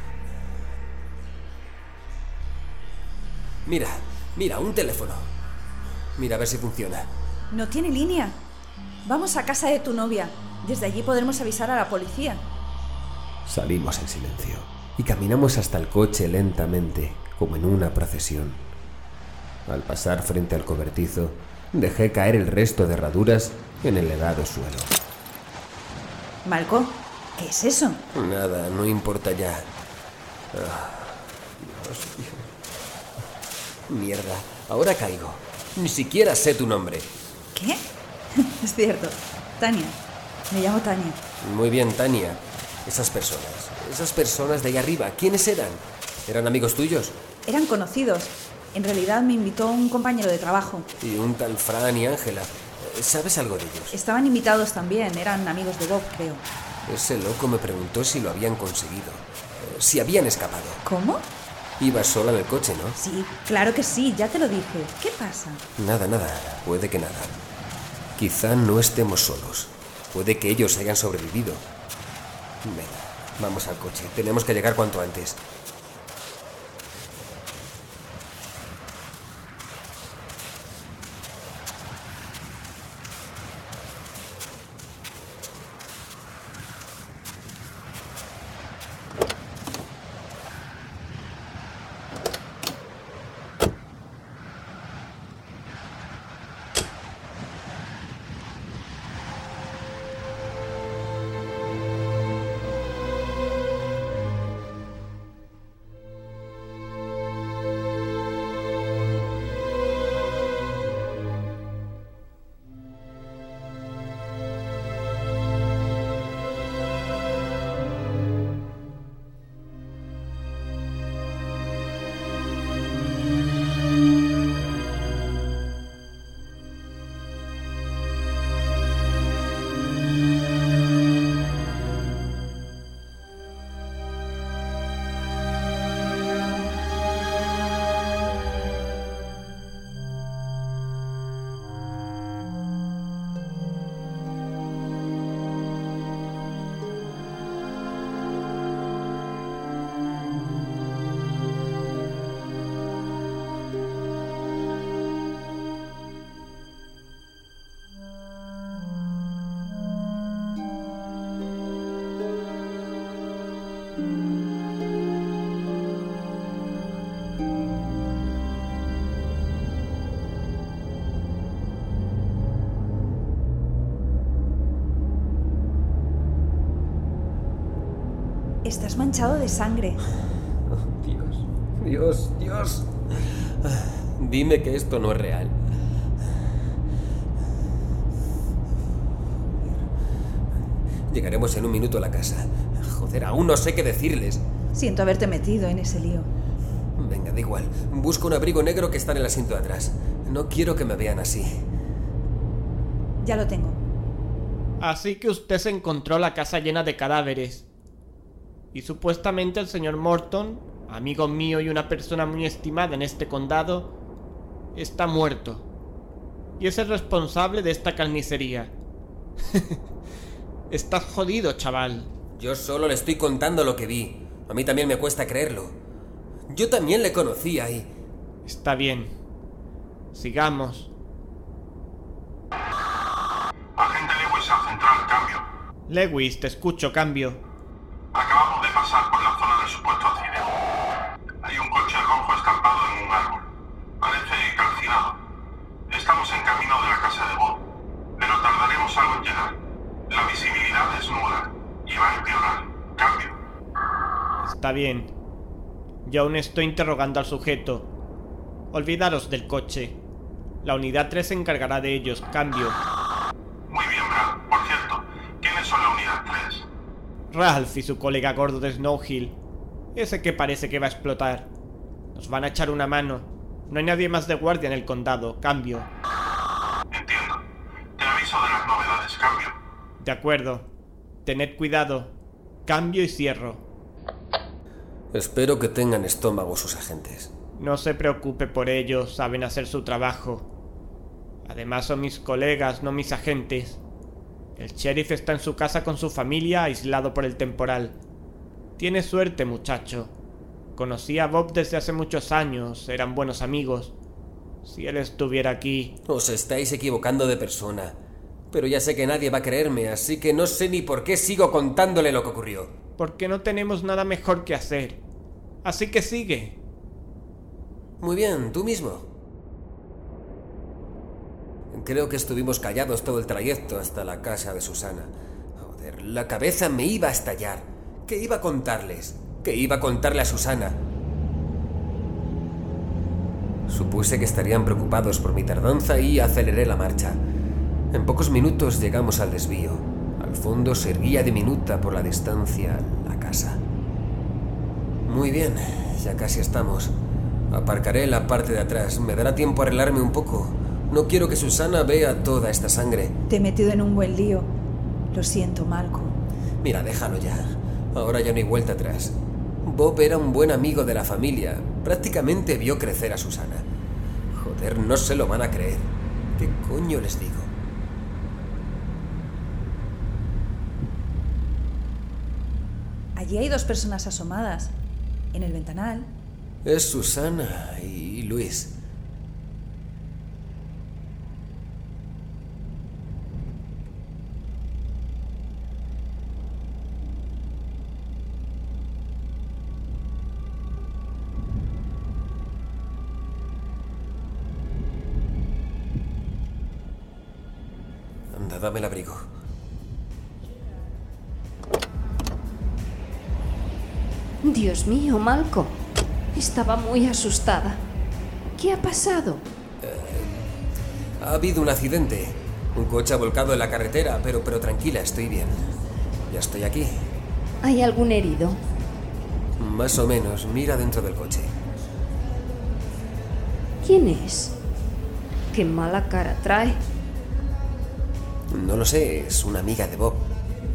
Mira, un teléfono. Mira a ver si funciona. No tiene línea. Vamos a casa de tu novia. Desde allí podremos avisar a la policía. Salimos en silencio y caminamos hasta el coche lentamente, como en una procesión. Al pasar frente al cobertizo, dejé caer el resto de herraduras en el helado suelo. Malcolm, ¿qué es eso? Nada, no importa ya. Dios mío. Mierda, ahora caigo. Ni siquiera sé tu nombre. ¿Qué? Es cierto. Tania. Me llamo Tania. Muy bien, Tania. Esas personas de ahí arriba, ¿quiénes eran? ¿Eran amigos tuyos? Eran conocidos. En realidad me invitó un compañero de trabajo. Y un tal Fran y Ángela. ¿Sabes algo de ellos? Estaban invitados también. Eran amigos de Bob, creo. Ese loco me preguntó si lo habían conseguido. Si habían escapado. ¿Cómo? Ibas sola en el coche, ¿no? Sí, claro que sí. Ya te lo dije. ¿Qué pasa? Nada. Puede que nada. Quizá no estemos solos. Puede que ellos hayan sobrevivido. Venga, Vamos al coche. Tenemos que llegar cuanto antes. Estás manchado de sangre. Oh, Dios, Dios, Dios. Dime que esto no es real. Llegaremos en un minuto a la casa. Joder, aún no sé qué decirles. Siento haberte metido en ese lío. Venga, da igual. Busco un abrigo negro que está en el asiento de atrás. No quiero que me vean así. Ya lo tengo. Así que usted se encontró la casa llena de cadáveres. Y supuestamente el señor Morton, amigo mío y una persona muy estimada en este condado, está muerto. Y es el responsable de esta carnicería. Estás jodido, chaval. Yo solo le estoy contando lo que vi. A mí también me cuesta creerlo. Yo también le conocía y... Está bien. Sigamos. Agente Lewis al central, cambio. Lewis, te escucho, cambio. Acabamos de pasar por la zona del supuesto accidente. Hay un coche rojo estampado en un árbol. Parece calcinado. Estamos en camino de la casa de Bob, pero tardaremos algo en llegar. La visibilidad es nula y va a empeorar. Cambio. Está bien. Yo aún estoy interrogando al sujeto. Olvidaros del coche. La unidad 3 se encargará de ellos. Cambio. Muy bien, Brad. Por cierto, ¿quiénes son la unidad 3? Ralph y su colega gordo de Snow Hill. Ese que parece que va a explotar. Nos van a echar una mano. No hay nadie más de guardia en el condado. Cambio. Entiendo. Te aviso de las novedades. Cambio. De acuerdo. Tened cuidado. Cambio y cierro. Espero que tengan estómago sus agentes. No se preocupe por ello. Saben hacer su trabajo. Además son mis colegas, no mis agentes. El sheriff está en su casa con su familia, aislado por el temporal. Tiene suerte, muchacho. Conocí a Bob desde hace muchos años, eran buenos amigos. Si él estuviera aquí... Os estáis equivocando de persona. Pero ya sé que nadie va a creerme, así que no sé ni por qué sigo contándole lo que ocurrió. Porque no tenemos nada mejor que hacer. Así que sigue. Muy bien, tú mismo. Creo que estuvimos callados todo el trayecto hasta la casa de Susana. Joder, la cabeza me iba a estallar. ¿Qué iba a contarles? ¿Qué iba a contarle a Susana? Supuse que estarían preocupados por mi tardanza y aceleré la marcha. En pocos minutos llegamos al desvío. Al fondo se erguía diminuta por la distancia la casa. Muy bien, ya casi estamos. Aparcaré la parte de atrás. Me dará tiempo a arreglarme un poco. No quiero que Susana vea toda esta sangre. Te he metido en un buen lío. Lo siento, Malcolm. Mira, déjalo ya. Ahora ya no hay vuelta atrás. Bob era un buen amigo de la familia. Prácticamente vio crecer a Susana. Joder, no se lo van a creer. ¿Qué coño les digo? Allí hay 2 personas asomadas. En el ventanal. Es Susana y Luis. Anda, dame el abrigo. Dios mío, Malco. Estaba muy asustada. ¿Qué ha pasado? Ha habido un accidente. Un coche ha volcado en la carretera, pero tranquila, estoy bien. Ya estoy aquí. ¿Hay algún herido? Más o menos. Mira dentro del coche. ¿Quién es? Qué mala cara trae. No lo sé, es una amiga de Bob.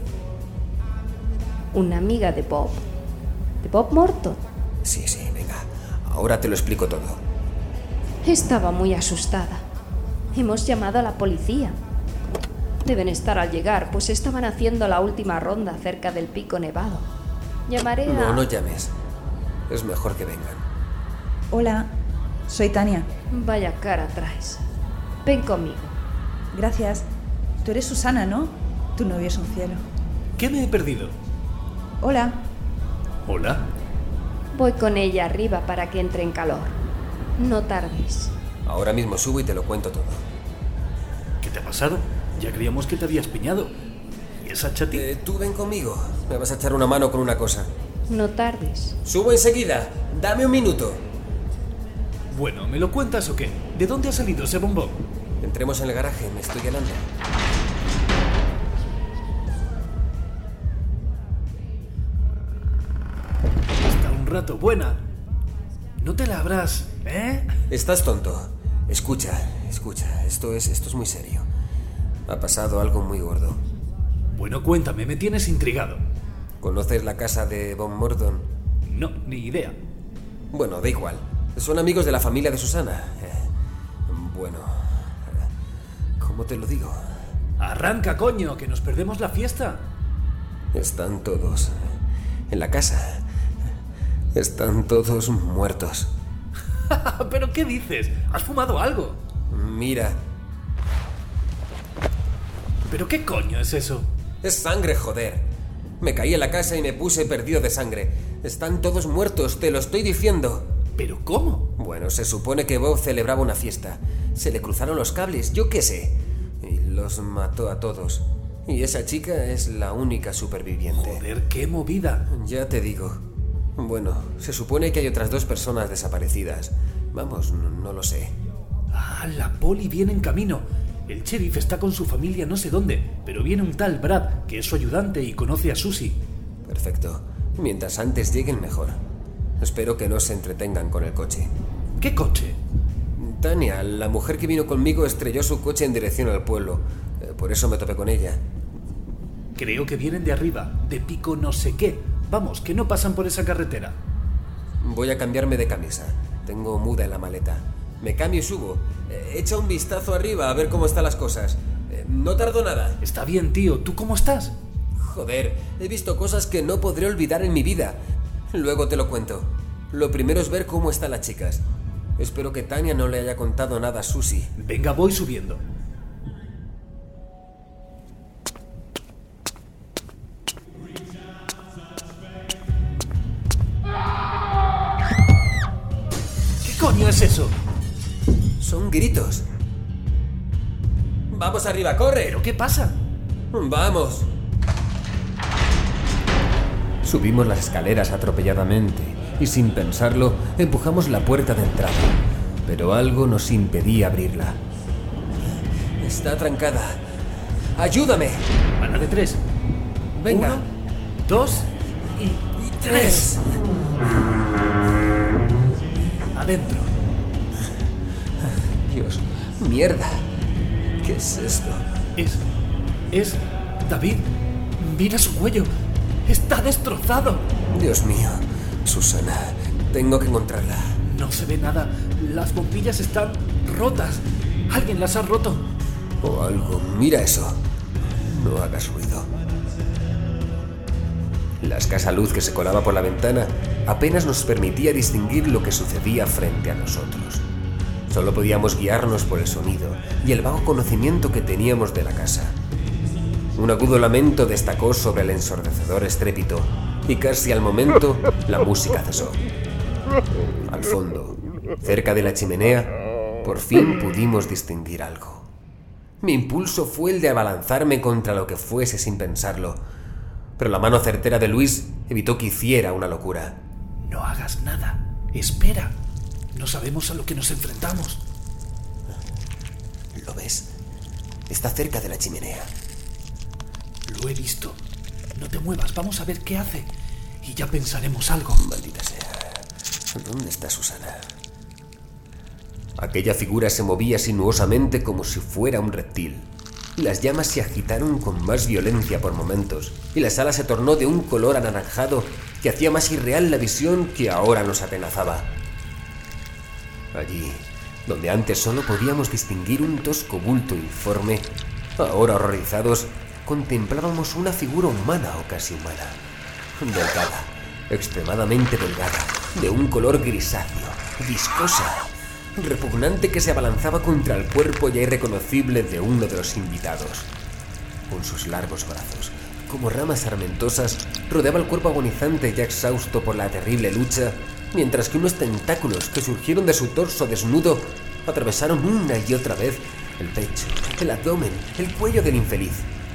¿Una amiga de Bob? ¿De Bob Morton? Sí, venga. Ahora te lo explico todo. Estaba muy asustada. Hemos llamado a la policía. Deben estar al llegar, pues estaban haciendo la última ronda cerca del Pico Nevado. Llamaré a... No llames. Es mejor que vengan. Hola, soy Tania. Vaya cara traes. Ven conmigo. Gracias. Tú eres Susana, ¿no? Tu novio es un cielo. ¿Qué me he perdido? Hola. ¿Hola? Voy con ella arriba para que entre en calor. No tardes. Ahora mismo subo y te lo cuento todo. ¿Qué te ha pasado? Ya creíamos que te habías piñado. ¿Y esa chati? Tú ven conmigo. Me vas a echar una mano con una cosa. No tardes. Subo enseguida. Dame un minuto. Bueno, ¿me lo cuentas o qué? ¿De dónde ha salido ese bombón? Entremos en el garaje, me estoy helando. Hasta un rato buena. No te la habrás, ¿eh? Estás tonto. Escucha. Esto es muy serio. Ha pasado algo muy gordo. Bueno, cuéntame, me tienes intrigado. ¿Conoces la casa de Bob Morton? No, ni idea. Bueno, da igual. Son amigos de la familia de Susana. Bueno, ¿cómo te lo digo? Arranca, coño, que nos perdemos la fiesta. Están todos en la casa. Están todos muertos. ¿Pero qué dices? ¿Has fumado algo? Mira. ¿Pero qué coño es eso? Es sangre, joder. Me caí en la casa y me puse perdido de sangre. Están todos muertos, te lo estoy diciendo. ¿Pero cómo? Bueno, se supone que Bob celebraba una fiesta. Se le cruzaron los cables, yo qué sé. Y los mató a todos. Y esa chica es la única superviviente. Joder, qué movida. Ya te digo. Bueno, se supone que hay otras 2 personas desaparecidas. Vamos, no lo sé. Ah, la poli viene en camino. El sheriff está con su familia no sé dónde, pero viene un tal Brad, que es su ayudante y conoce a Susie. Perfecto. Mientras antes lleguen, mejor. Espero que no se entretengan con el coche. ¿Qué coche? Tania, la mujer que vino conmigo, estrelló su coche en dirección al pueblo. Por eso me topé con ella. Creo que vienen de arriba, de Pico no sé qué. Vamos, que no pasan por esa carretera. Voy a cambiarme de camisa. Tengo muda en la maleta. Me cambio y subo. Echa un vistazo arriba a ver cómo están las cosas. No tardo nada. Está bien, tío. ¿Tú cómo estás? Joder, he visto cosas que no podré olvidar en mi vida. Luego te lo cuento. Lo primero es ver cómo están las chicas. Espero que Tania no le haya contado nada a Susie. Venga, voy subiendo. ¿Qué coño es eso? Son gritos. Vamos arriba, corre. ¿Pero qué pasa? Vamos. Subimos las escaleras atropelladamente y sin pensarlo empujamos la puerta de entrada, pero algo nos impedía abrirla. Está trancada. ¡Ayúdame! A la de 3. Venga. 1, 2 y 3. Adentro. Dios, mierda. ¿Qué es esto? Es... David. Mira su cuello. Está destrozado. Dios mío. Susana, tengo que encontrarla. No se ve nada. Las bombillas están rotas. Alguien las ha roto. O algo. Mira eso. No hagas ruido. La escasa luz que se colaba por la ventana apenas nos permitía distinguir lo que sucedía frente a nosotros. Solo podíamos guiarnos por el sonido y el vago conocimiento que teníamos de la casa. Un agudo lamento destacó sobre el ensordecedor estrépito y casi al momento la música cesó. Al fondo, cerca de la chimenea, por fin pudimos distinguir algo. Mi impulso fue el de abalanzarme contra lo que fuese sin pensarlo, pero la mano certera de Luis evitó que hiciera una locura. No hagas nada. Espera. No sabemos a lo que nos enfrentamos. ¿Lo ves? Está cerca de la chimenea. Lo he visto. No te muevas, vamos a ver qué hace. Y ya pensaremos algo. Maldita sea. ¿Dónde está Susana? Aquella figura se movía sinuosamente como si fuera un reptil. Las llamas se agitaron con más violencia por momentos, y la sala se tornó de un color anaranjado que hacía más irreal la visión que ahora nos atenazaba. Allí, donde antes solo podíamos distinguir un tosco bulto informe, ahora horrorizados, contemplábamos una figura humana o casi humana. Delgada, extremadamente delgada, de un color grisáceo, viscosa, repugnante, que se abalanzaba contra el cuerpo ya irreconocible de uno de los invitados. Con sus largos brazos, como ramas sarmentosas, rodeaba el cuerpo agonizante ya exhausto por la terrible lucha, mientras que unos tentáculos que surgieron de su torso desnudo atravesaron una y otra vez el pecho, el abdomen, el cuello del infeliz.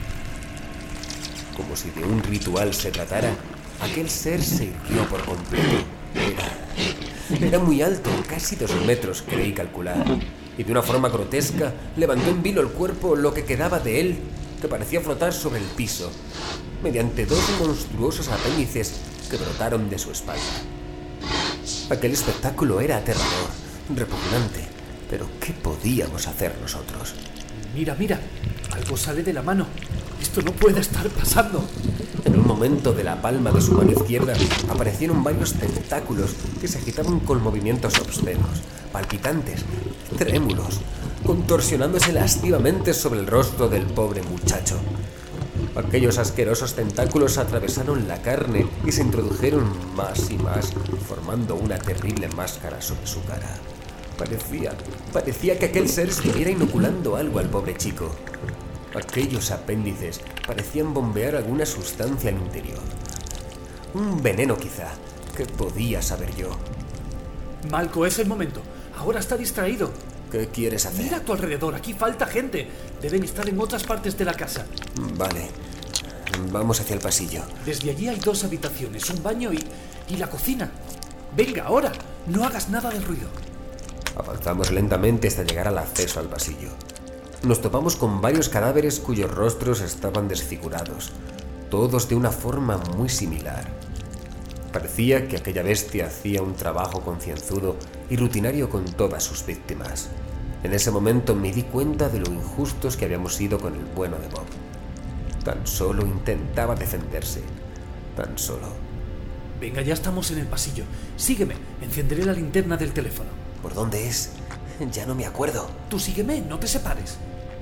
Como si de un ritual se tratara, aquel ser se irguió por completo. Era muy alto, casi 2 metros, creí calcular, y de una forma grotesca levantó en vilo el cuerpo, lo que quedaba de él, que parecía flotar sobre el piso, mediante 2 monstruosos apéndices que brotaron de su espalda. Aquel espectáculo era aterrador, repugnante, pero ¿qué podíamos hacer nosotros? Mira, mira, algo sale de la mano. Esto no puede estar pasando. En un momento, de la palma de su mano izquierda aparecieron varios tentáculos que se agitaban con movimientos obscenos, palpitantes, trémulos, contorsionándose lascivamente sobre el rostro del pobre muchacho. Aquellos asquerosos tentáculos atravesaron la carne y se introdujeron más y más, formando una terrible máscara sobre su cara. Parecía que aquel ser estuviera inoculando algo al pobre chico. Aquellos apéndices parecían bombear alguna sustancia al interior. Un veneno, quizá. ¿Qué podía saber yo? Malco, es el momento. Ahora está distraído. ¿Qué quieres hacer? Mira a tu alrededor, aquí falta gente. Deben estar en otras partes de la casa. Vale. Vamos hacia el pasillo. Desde allí hay 2 habitaciones, un baño y la cocina. Venga, ahora. No hagas nada de ruido. Avanzamos lentamente hasta llegar al acceso al pasillo. Nos topamos con varios cadáveres cuyos rostros estaban desfigurados, todos de una forma muy similar. Parecía que aquella bestia hacía un trabajo concienzudo y rutinario con todas sus víctimas. En ese momento me di cuenta de lo injustos que habíamos sido con el bueno de Bob. Tan solo intentaba defenderse. Tan solo. Venga, ya estamos en el pasillo. Sígueme, encenderé la linterna del teléfono. ¿Por dónde es? Ya no me acuerdo. Tú sígueme, no te separes.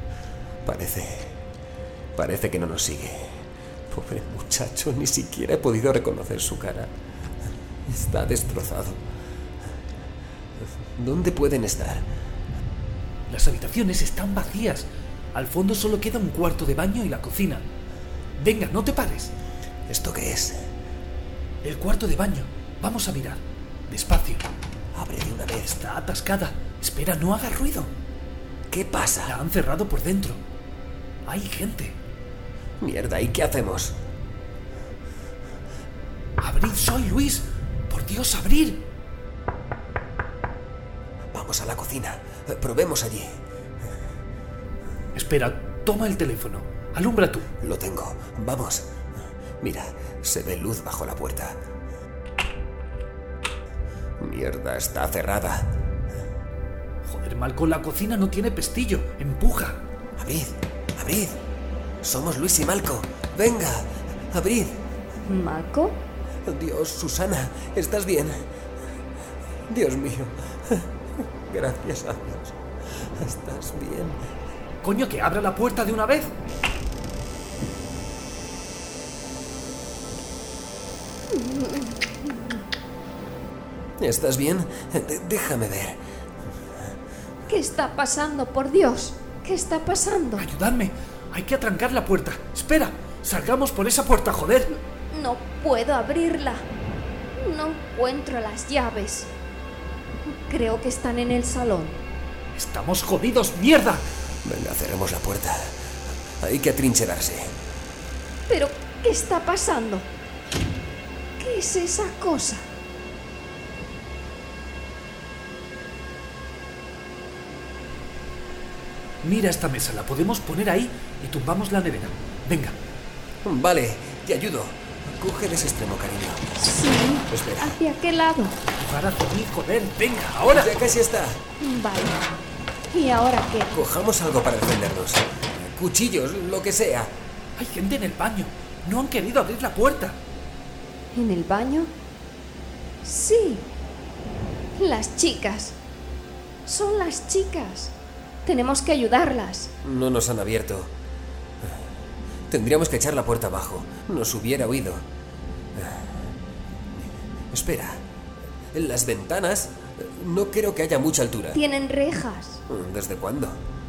Parece que no nos sigue. Pobre muchacho, ni siquiera he podido reconocer su cara. Está destrozado. ¿Dónde pueden estar? Las habitaciones están vacías. Al fondo solo queda un cuarto de baño y la cocina. Venga, no te pares. ¿Esto qué es? El cuarto de baño. Vamos a mirar. Despacio. Abre de una vez. Está atascada. Espera, no haga ruido. ¿Qué pasa? La han cerrado por dentro. Hay gente. Mierda, ¿y qué hacemos? ¡Abrid, soy Luis! ¡Por Dios, abrid! Vamos a la cocina. Probemos allí. Espera, toma el teléfono. Alumbra tú. Lo tengo. Vamos. Mira, se ve luz bajo la puerta. Mierda, está cerrada. Joder, Malco, la cocina no tiene pestillo. Empuja. Abrid. Somos Luis y Malco. Venga, abrid. ¿Malco? Dios, Susana, ¿estás bien? Dios mío. Gracias a Dios. ¿Estás bien? Coño, que abra la puerta de una vez. ¿Estás bien? Déjame ver. ¿Qué está pasando, por Dios? ¿Qué está pasando? ¡Ayudadme! Hay que atrancar la puerta. ¡Espera! ¡Salgamos por esa puerta, joder! No puedo abrirla. No encuentro las llaves. Creo que están en el salón. ¡Estamos jodidos, mierda! Venga, cerremos la puerta. Hay que atrincherarse. ¿Pero qué está pasando? ¿Qué es esa cosa? Mira esta mesa, la podemos poner ahí y tumbamos la nevera. Venga. Vale, te ayudo. Coge ese extremo, cariño. Sí. Espera. ¿Hacia qué lado? Para mí, joder. Venga, ahora. Ya casi está. Vale. ¿Y ahora qué? Cojamos algo para defendernos. Cuchillos, lo que sea. Hay gente en el baño. No han querido abrir la puerta. ¿En el baño? Sí. Las chicas. Son las chicas. Tenemos que ayudarlas. No nos han abierto. Tendríamos que echar la puerta abajo. Nos hubiera oído. Espera. En las ventanas no creo que haya mucha altura. Tienen rejas. ¿Desde cuándo?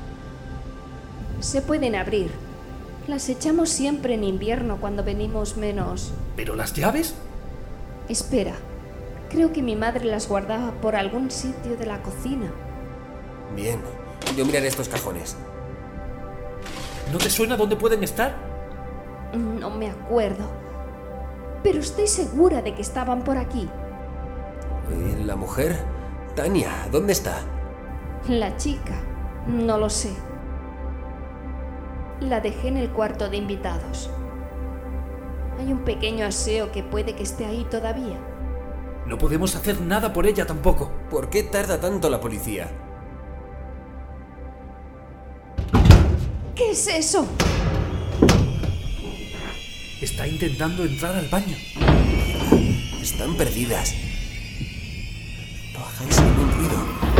Se pueden abrir. Las echamos siempre en invierno cuando venimos menos. ¿Pero las llaves? Espera. Creo que mi madre las guardaba por algún sitio de la cocina. Bien. Yo miraré estos cajones. ¿No te suena dónde pueden estar? No me acuerdo. Pero estoy segura de que estaban por aquí. ¿Y la mujer? Tania, ¿dónde está? La chica. No lo sé. La dejé en el cuarto de invitados. Hay un pequeño aseo que puede que esté ahí todavía. No podemos hacer nada por ella tampoco. ¿Por qué tarda tanto la policía? ¿Qué es eso? Está intentando entrar al baño. Están perdidas. No hagáis ningún ruido.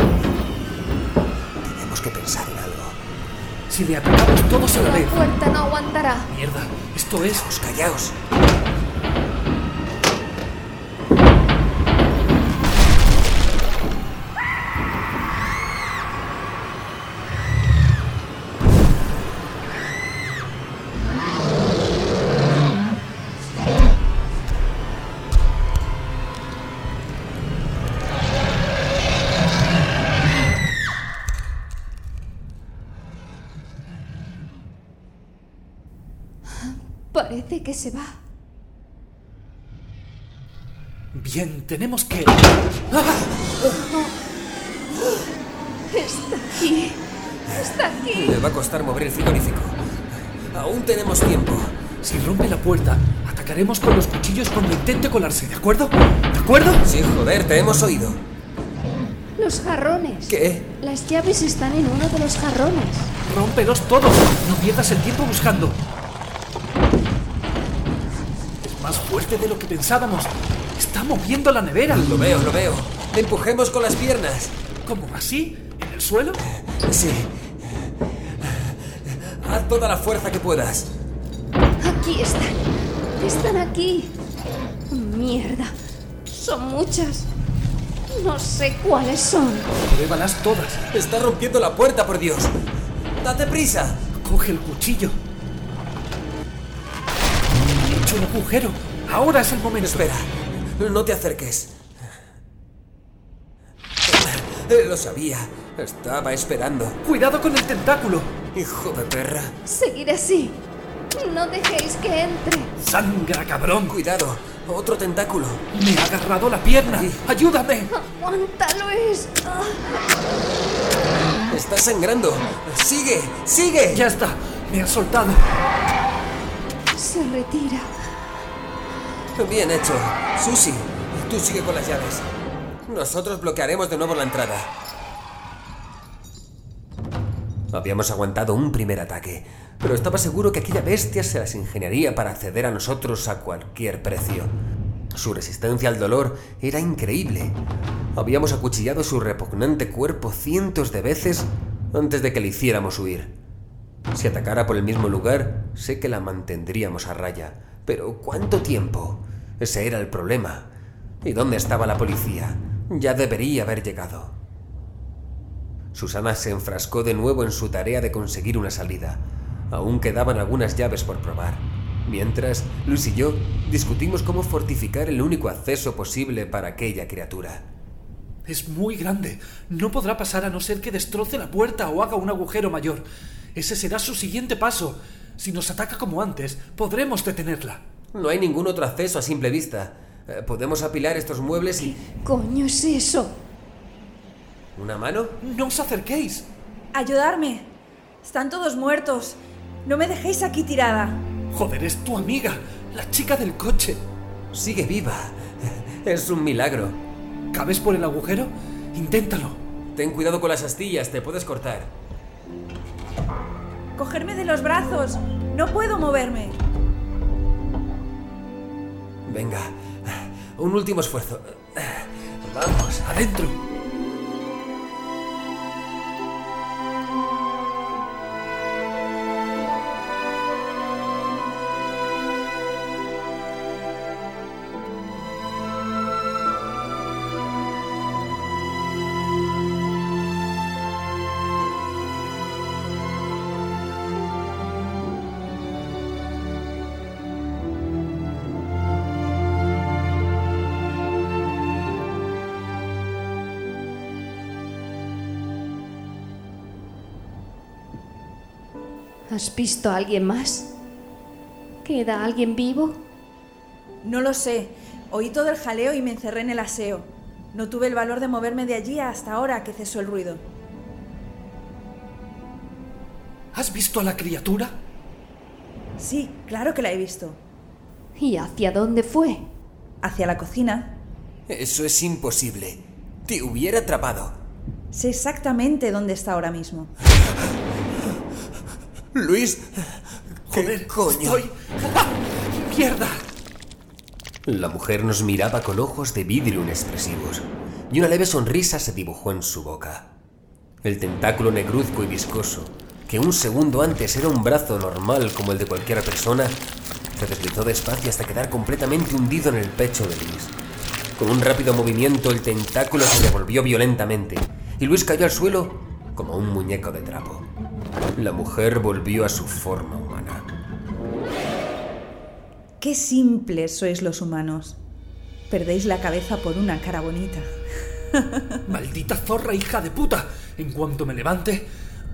Tenemos que pensar en algo. Si le atacamos todos a la vez. La puerta no aguantará. Mierda, esto es... Callaos. Parece que se va. Bien, tenemos que... Está aquí. Está aquí. Le va a costar mover el frigorífico. Aún tenemos tiempo. Si rompe la puerta, atacaremos con los cuchillos cuando intente colarse, ¿de acuerdo? ¿De acuerdo? Sí, joder, te hemos oído. Los jarrones. ¿Qué? Las llaves están en uno de los jarrones. ¡Rómpelos todos! No pierdas el tiempo buscando. Es más fuerte de lo que pensábamos. ¡Está moviendo la nevera! Lo veo. Empujemos con las piernas. ¿Cómo? ¿Así? ¿En el suelo? Sí. Haz toda la fuerza que puedas. Aquí están. Están aquí. Mierda. Son muchas. No sé cuáles son. Pruébalas todas. Está rompiendo la puerta, por Dios. ¡Date prisa! Coge el cuchillo. He hecho un agujero. Ahora es el momento. Espera. No te acerques. Lo sabía. Estaba esperando. ¡Cuidado con el tentáculo! Hijo de perra. Seguid así. No dejéis que entre. ¡Sangra, cabrón! Cuidado. Otro tentáculo. Me ha agarrado la pierna. Aquí. Aguántalo, ¡Ayúdame! Está sangrando. ¡Sigue! Ya está. Me ha soltado. Se retira. Bien hecho. Susie, tú sigue con las llaves. Nosotros bloquearemos de nuevo la entrada. Habíamos aguantado un primer ataque, pero estaba seguro que aquella bestia se las ingeniaría para acceder a nosotros a cualquier precio. Su resistencia al dolor era increíble. Habíamos acuchillado su repugnante cuerpo cientos de veces antes de que le hiciéramos huir. Si atacara por el mismo lugar, sé que la mantendríamos a raya. Pero ¿cuánto tiempo? Ese era el problema. ¿Y dónde estaba la policía? Ya debería haber llegado. Susana se enfrascó de nuevo en su tarea de conseguir una salida. Aún quedaban algunas llaves por probar. Mientras, Luis y yo discutimos cómo fortificar el único acceso posible para aquella criatura. Es muy grande. No podrá pasar a no ser que destroce la puerta o haga un agujero mayor. Ese será su siguiente paso. Si nos ataca como antes, podremos detenerla. No hay ningún otro acceso a simple vista. Podemos apilar estos muebles y... ¿Qué coño es eso? ¿Una mano? ¡No os acerquéis! ¡Ayudarme! Están todos muertos. No me dejéis aquí tirada. Joder, es tu amiga, la chica del coche. Sigue viva. Es un milagro. ¿Cabes por el agujero? Inténtalo. Ten cuidado con las astillas, te puedes cortar. ¡Cogerme de los brazos! ¡No puedo moverme! Venga, un último esfuerzo. Vamos, adentro. ¿Has visto a alguien más? ¿Queda alguien vivo? No lo sé. Oí todo el jaleo y me encerré en el aseo. No tuve el valor de moverme de allí hasta ahora que cesó el ruido. ¿Has visto a la criatura? Sí, claro que la he visto. ¿Y hacia dónde fue? Hacia la cocina. Eso es imposible. Te hubiera atrapado. Sé exactamente dónde está ahora mismo. Luis, joder, coño. ¡Mierda! La mujer nos miraba con ojos de vidrio inexpresivos, y una leve sonrisa se dibujó en su boca. El tentáculo negruzco y viscoso, que un segundo antes era un brazo normal como el de cualquier persona, se deslizó despacio hasta quedar completamente hundido en el pecho de Luis. Con un rápido movimiento, el tentáculo se revolvió violentamente, y Luis cayó al suelo como un muñeco de trapo. La mujer volvió a su forma humana. Qué simples sois los humanos. Perdéis la cabeza por una cara bonita. ¡Maldita zorra, hija de puta! En cuanto me levante...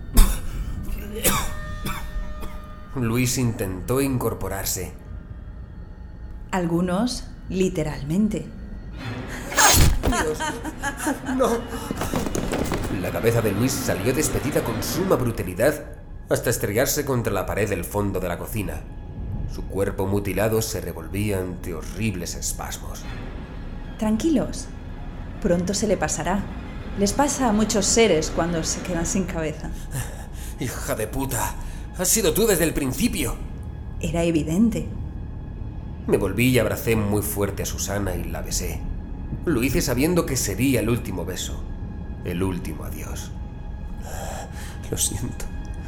Luis intentó incorporarse. Algunos, literalmente. Dios, no. La cabeza de Luis salió despedida con suma brutalidad hasta estrellarse contra la pared del fondo de la cocina. Su cuerpo mutilado se revolvía ante horribles espasmos. Tranquilos, pronto se le pasará. Les pasa a muchos seres cuando se quedan sin cabeza. Hija de puta, has sido tú desde el principio. Era evidente. Me volví y abracé muy fuerte a Susana y la besé. Lo hice sabiendo que sería el último beso. El último adiós. Lo siento.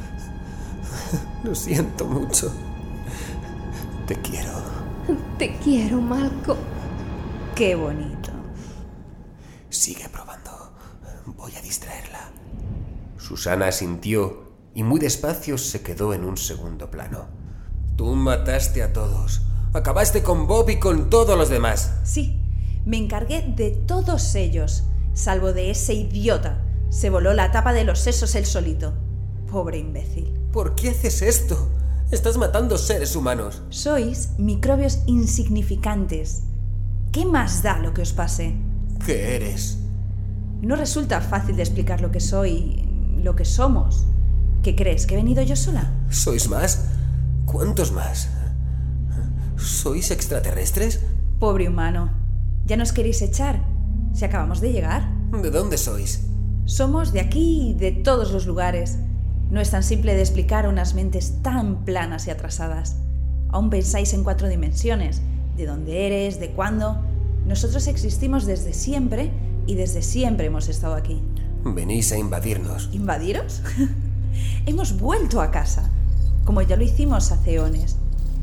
Lo siento mucho. Te quiero. Te quiero, Malcolm. Qué bonito. Sigue probando. Voy a distraerla. Susana asintió y muy despacio se quedó en un segundo plano. Tú mataste a todos. Acabaste con Bob y con todos los demás. Sí, me encargué de todos ellos. Salvo de ese idiota. Se voló la tapa de los sesos él solito. Pobre imbécil. ¿Por qué haces esto? Estás matando seres humanos. Sois microbios insignificantes. ¿Qué más da lo que os pase? ¿Qué eres? No resulta fácil de explicar lo que soy, lo que somos. ¿Qué crees? ¿Que he venido yo sola? ¿Sois más? ¿Cuántos más? ¿Sois extraterrestres? Pobre humano. ¿Ya nos queréis echar? Si acabamos de llegar. ¿De dónde sois? Somos de aquí y de todos los lugares. No es tan simple de explicar a unas mentes tan planas y atrasadas. Aún pensáis en 4 dimensiones. De dónde eres, de cuándo. Nosotros existimos desde siempre y desde siempre hemos estado aquí. Venís a invadirnos. ¿Invadiros? Hemos vuelto a casa, como ya lo hicimos hace eones.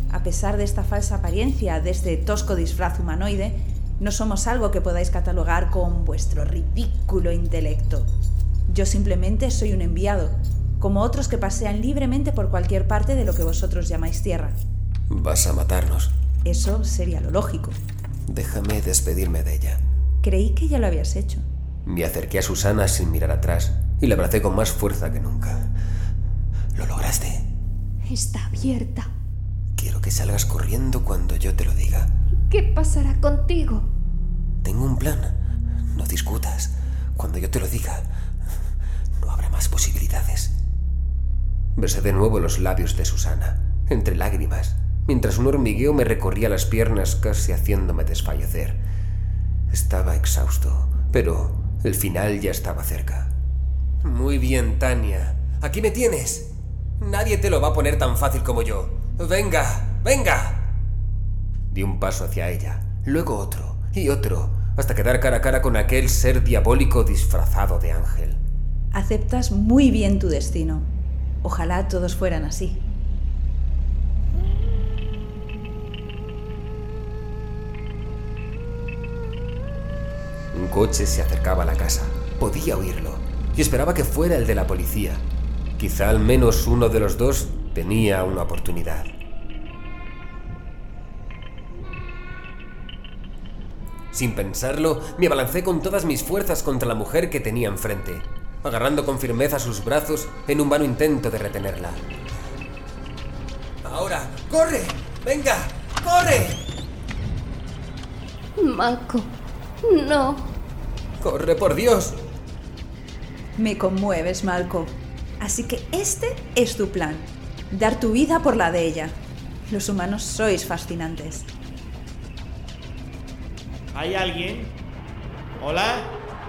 A pesar de esta falsa apariencia, de este tosco disfraz humanoide, no somos algo que podáis catalogar con vuestro ridículo intelecto. Yo simplemente soy un enviado, como otros que pasean libremente por cualquier parte de lo que vosotros llamáis tierra. Vas a matarnos. Eso sería lo lógico. Déjame despedirme de ella. Creí que ya lo habías hecho. Me acerqué a Susana sin mirar atrás y la abracé con más fuerza que nunca. ¿Lo lograste? Está abierta. Quiero que salgas corriendo cuando yo te lo diga. ¿Qué pasará contigo? Tengo un plan. No discutas. Cuando yo te lo diga, no habrá más posibilidades. Besé de nuevo los labios de Susana, entre lágrimas, mientras un hormigueo me recorría las piernas casi haciéndome desfallecer. Estaba exhausto, pero el final ya estaba cerca. Muy bien, Tania. Aquí me tienes. Nadie te lo va a poner tan fácil como yo. ¡Venga! ¡Venga! Di un paso hacia ella, luego otro y otro, hasta quedar cara a cara con aquel ser diabólico disfrazado de ángel. Aceptas muy bien tu destino. Ojalá todos fueran así. Un coche se acercaba a la casa. Podía oírlo. Y esperaba que fuera el de la policía. Quizá al menos uno de los dos tenía una oportunidad. Sin pensarlo, me abalancé con todas mis fuerzas contra la mujer que tenía enfrente, agarrando con firmeza sus brazos en un vano intento de retenerla. ¡Ahora! ¡Corre! ¡Venga! ¡Corre! Malco, no. ¡Corre, por Dios! Me conmueves, Malco. Así que este es tu plan. Dar tu vida por la de ella. Los humanos sois fascinantes. ¿Hay alguien? ¿Hola?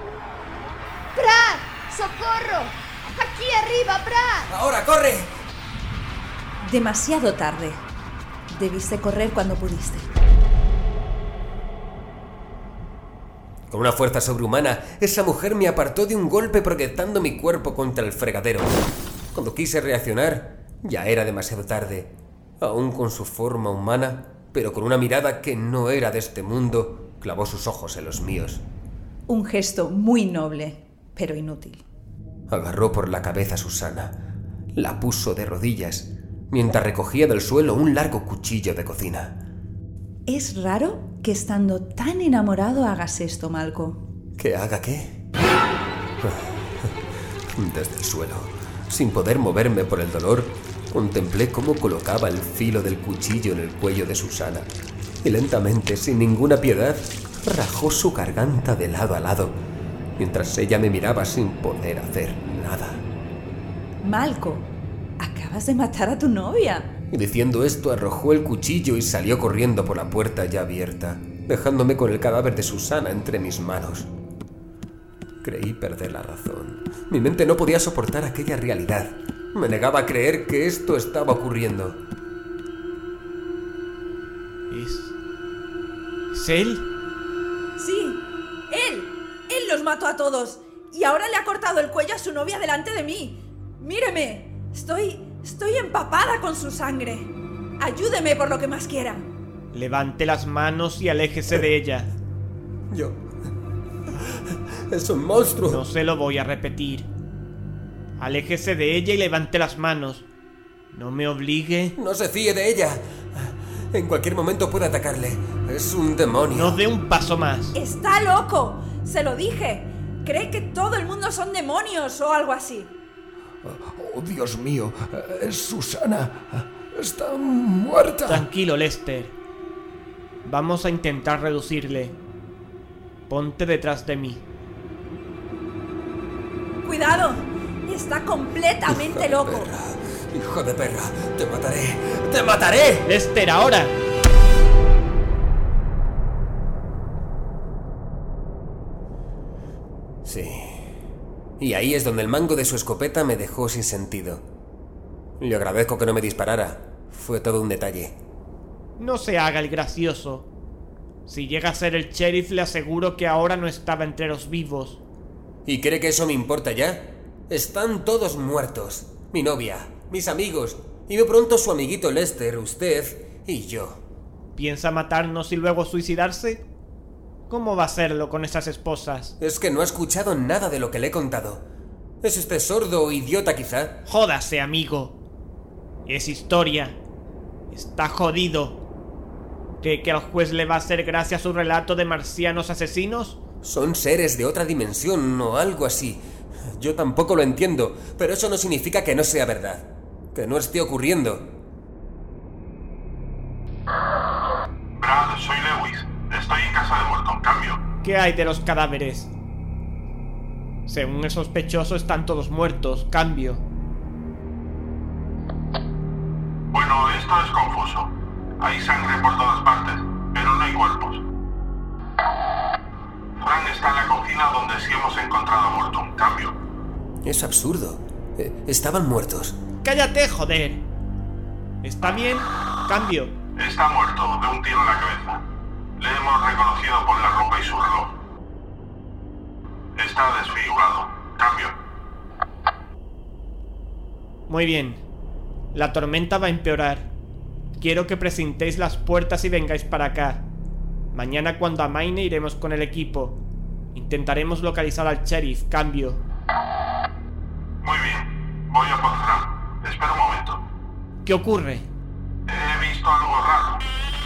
¡Brad! ¡Socorro! ¡Aquí arriba, Brad! ¡Ahora, corre! Demasiado tarde. Debiste correr cuando pudiste. Con una fuerza sobrehumana, esa mujer me apartó de un golpe proyectando mi cuerpo contra el fregadero. Cuando quise reaccionar, ya era demasiado tarde. Aún con su forma humana, pero con una mirada que no era de este mundo, clavó sus ojos en los míos. Un gesto muy noble, pero inútil. Agarró por la cabeza a Susana, la puso de rodillas, mientras recogía del suelo un largo cuchillo de cocina. Es raro que estando tan enamorado hagas esto, Malco. ¿Que haga qué? Desde el suelo, sin poder moverme por el dolor, contemplé cómo colocaba el filo del cuchillo en el cuello de Susana y lentamente, sin ninguna piedad, rajó su garganta de lado a lado, mientras ella me miraba sin poder hacer nada. Malco, acabas de matar a tu novia. Y diciendo esto, arrojó el cuchillo y salió corriendo por la puerta ya abierta, dejándome con el cadáver de Susana entre mis manos. Creí perder la razón. Mi mente no podía soportar aquella realidad. Me negaba a creer que esto estaba ocurriendo. ¿Es él? Sí, él. Él los mató a todos. Y ahora le ha cortado el cuello a su novia delante de mí. Míreme. Estoy empapada con su sangre. Ayúdeme por lo que más quiera. Levante las manos y aléjese de ella. Yo... es un monstruo. No se lo voy a repetir. Aléjese de ella y levante las manos. No me obligue. No se fíe de ella. En cualquier momento puede atacarle. Es un demonio. No dé un paso más. ¡Está loco! Se lo dije. Cree que todo el mundo son demonios o algo así. Oh, Dios mío. Susana está muerta. Tranquilo, Lester. Vamos a intentar reducirle. Ponte detrás de mí. ¡Cuidado! Está completamente loco. Hijo de perra, te mataré. ¡Te mataré! Lester, ahora. Sí. Y ahí es donde el mango de su escopeta me dejó sin sentido. Le agradezco que no me disparara. Fue todo un detalle. No se haga el gracioso. Si llega a ser el sheriff, le aseguro que ahora no estaba entre los vivos. ¿Y cree que eso me importa ya? Están todos muertos. Mi novia, mis amigos, y muy pronto su amiguito Lester, usted Y yo. ¿Piensa matarnos y luego suicidarse? ¿Cómo va a hacerlo con esas esposas? Es que no ha escuchado nada de lo que le he contado. ¿Es usted sordo o idiota quizá? Jódase, amigo. Es historia. Está jodido. ¿Cree que al juez le va a hacer gracia a su relato de marcianos asesinos? Son seres de otra dimensión o algo así. Yo tampoco lo entiendo, pero eso no significa que no sea verdad. Que no esté ocurriendo. Brad, soy Lewis. Estoy en casa de Morton. Cambio. ¿Qué hay de los cadáveres? Según el sospechoso, están todos muertos. Cambio. Bueno, esto es confuso. Hay sangre por todas partes, pero no hay cuerpos. Frank está en la cocina donde sí hemos encontrado a Morton. Cambio. Es absurdo. Estaban muertos. ¡Cállate, joder! ¿Está bien? Cambio. Está muerto, de un tiro en la cabeza. Le hemos reconocido por la ropa y su reloj. Está desfigurado. Cambio. Muy bien. La tormenta va a empeorar. Quiero que presentéis las puertas y vengáis para acá. Mañana cuando amaine iremos con el equipo. Intentaremos localizar al sheriff. Cambio. Muy bien. Voy a por Frank. Espera un momento. ¿Qué ocurre? He visto algo raro.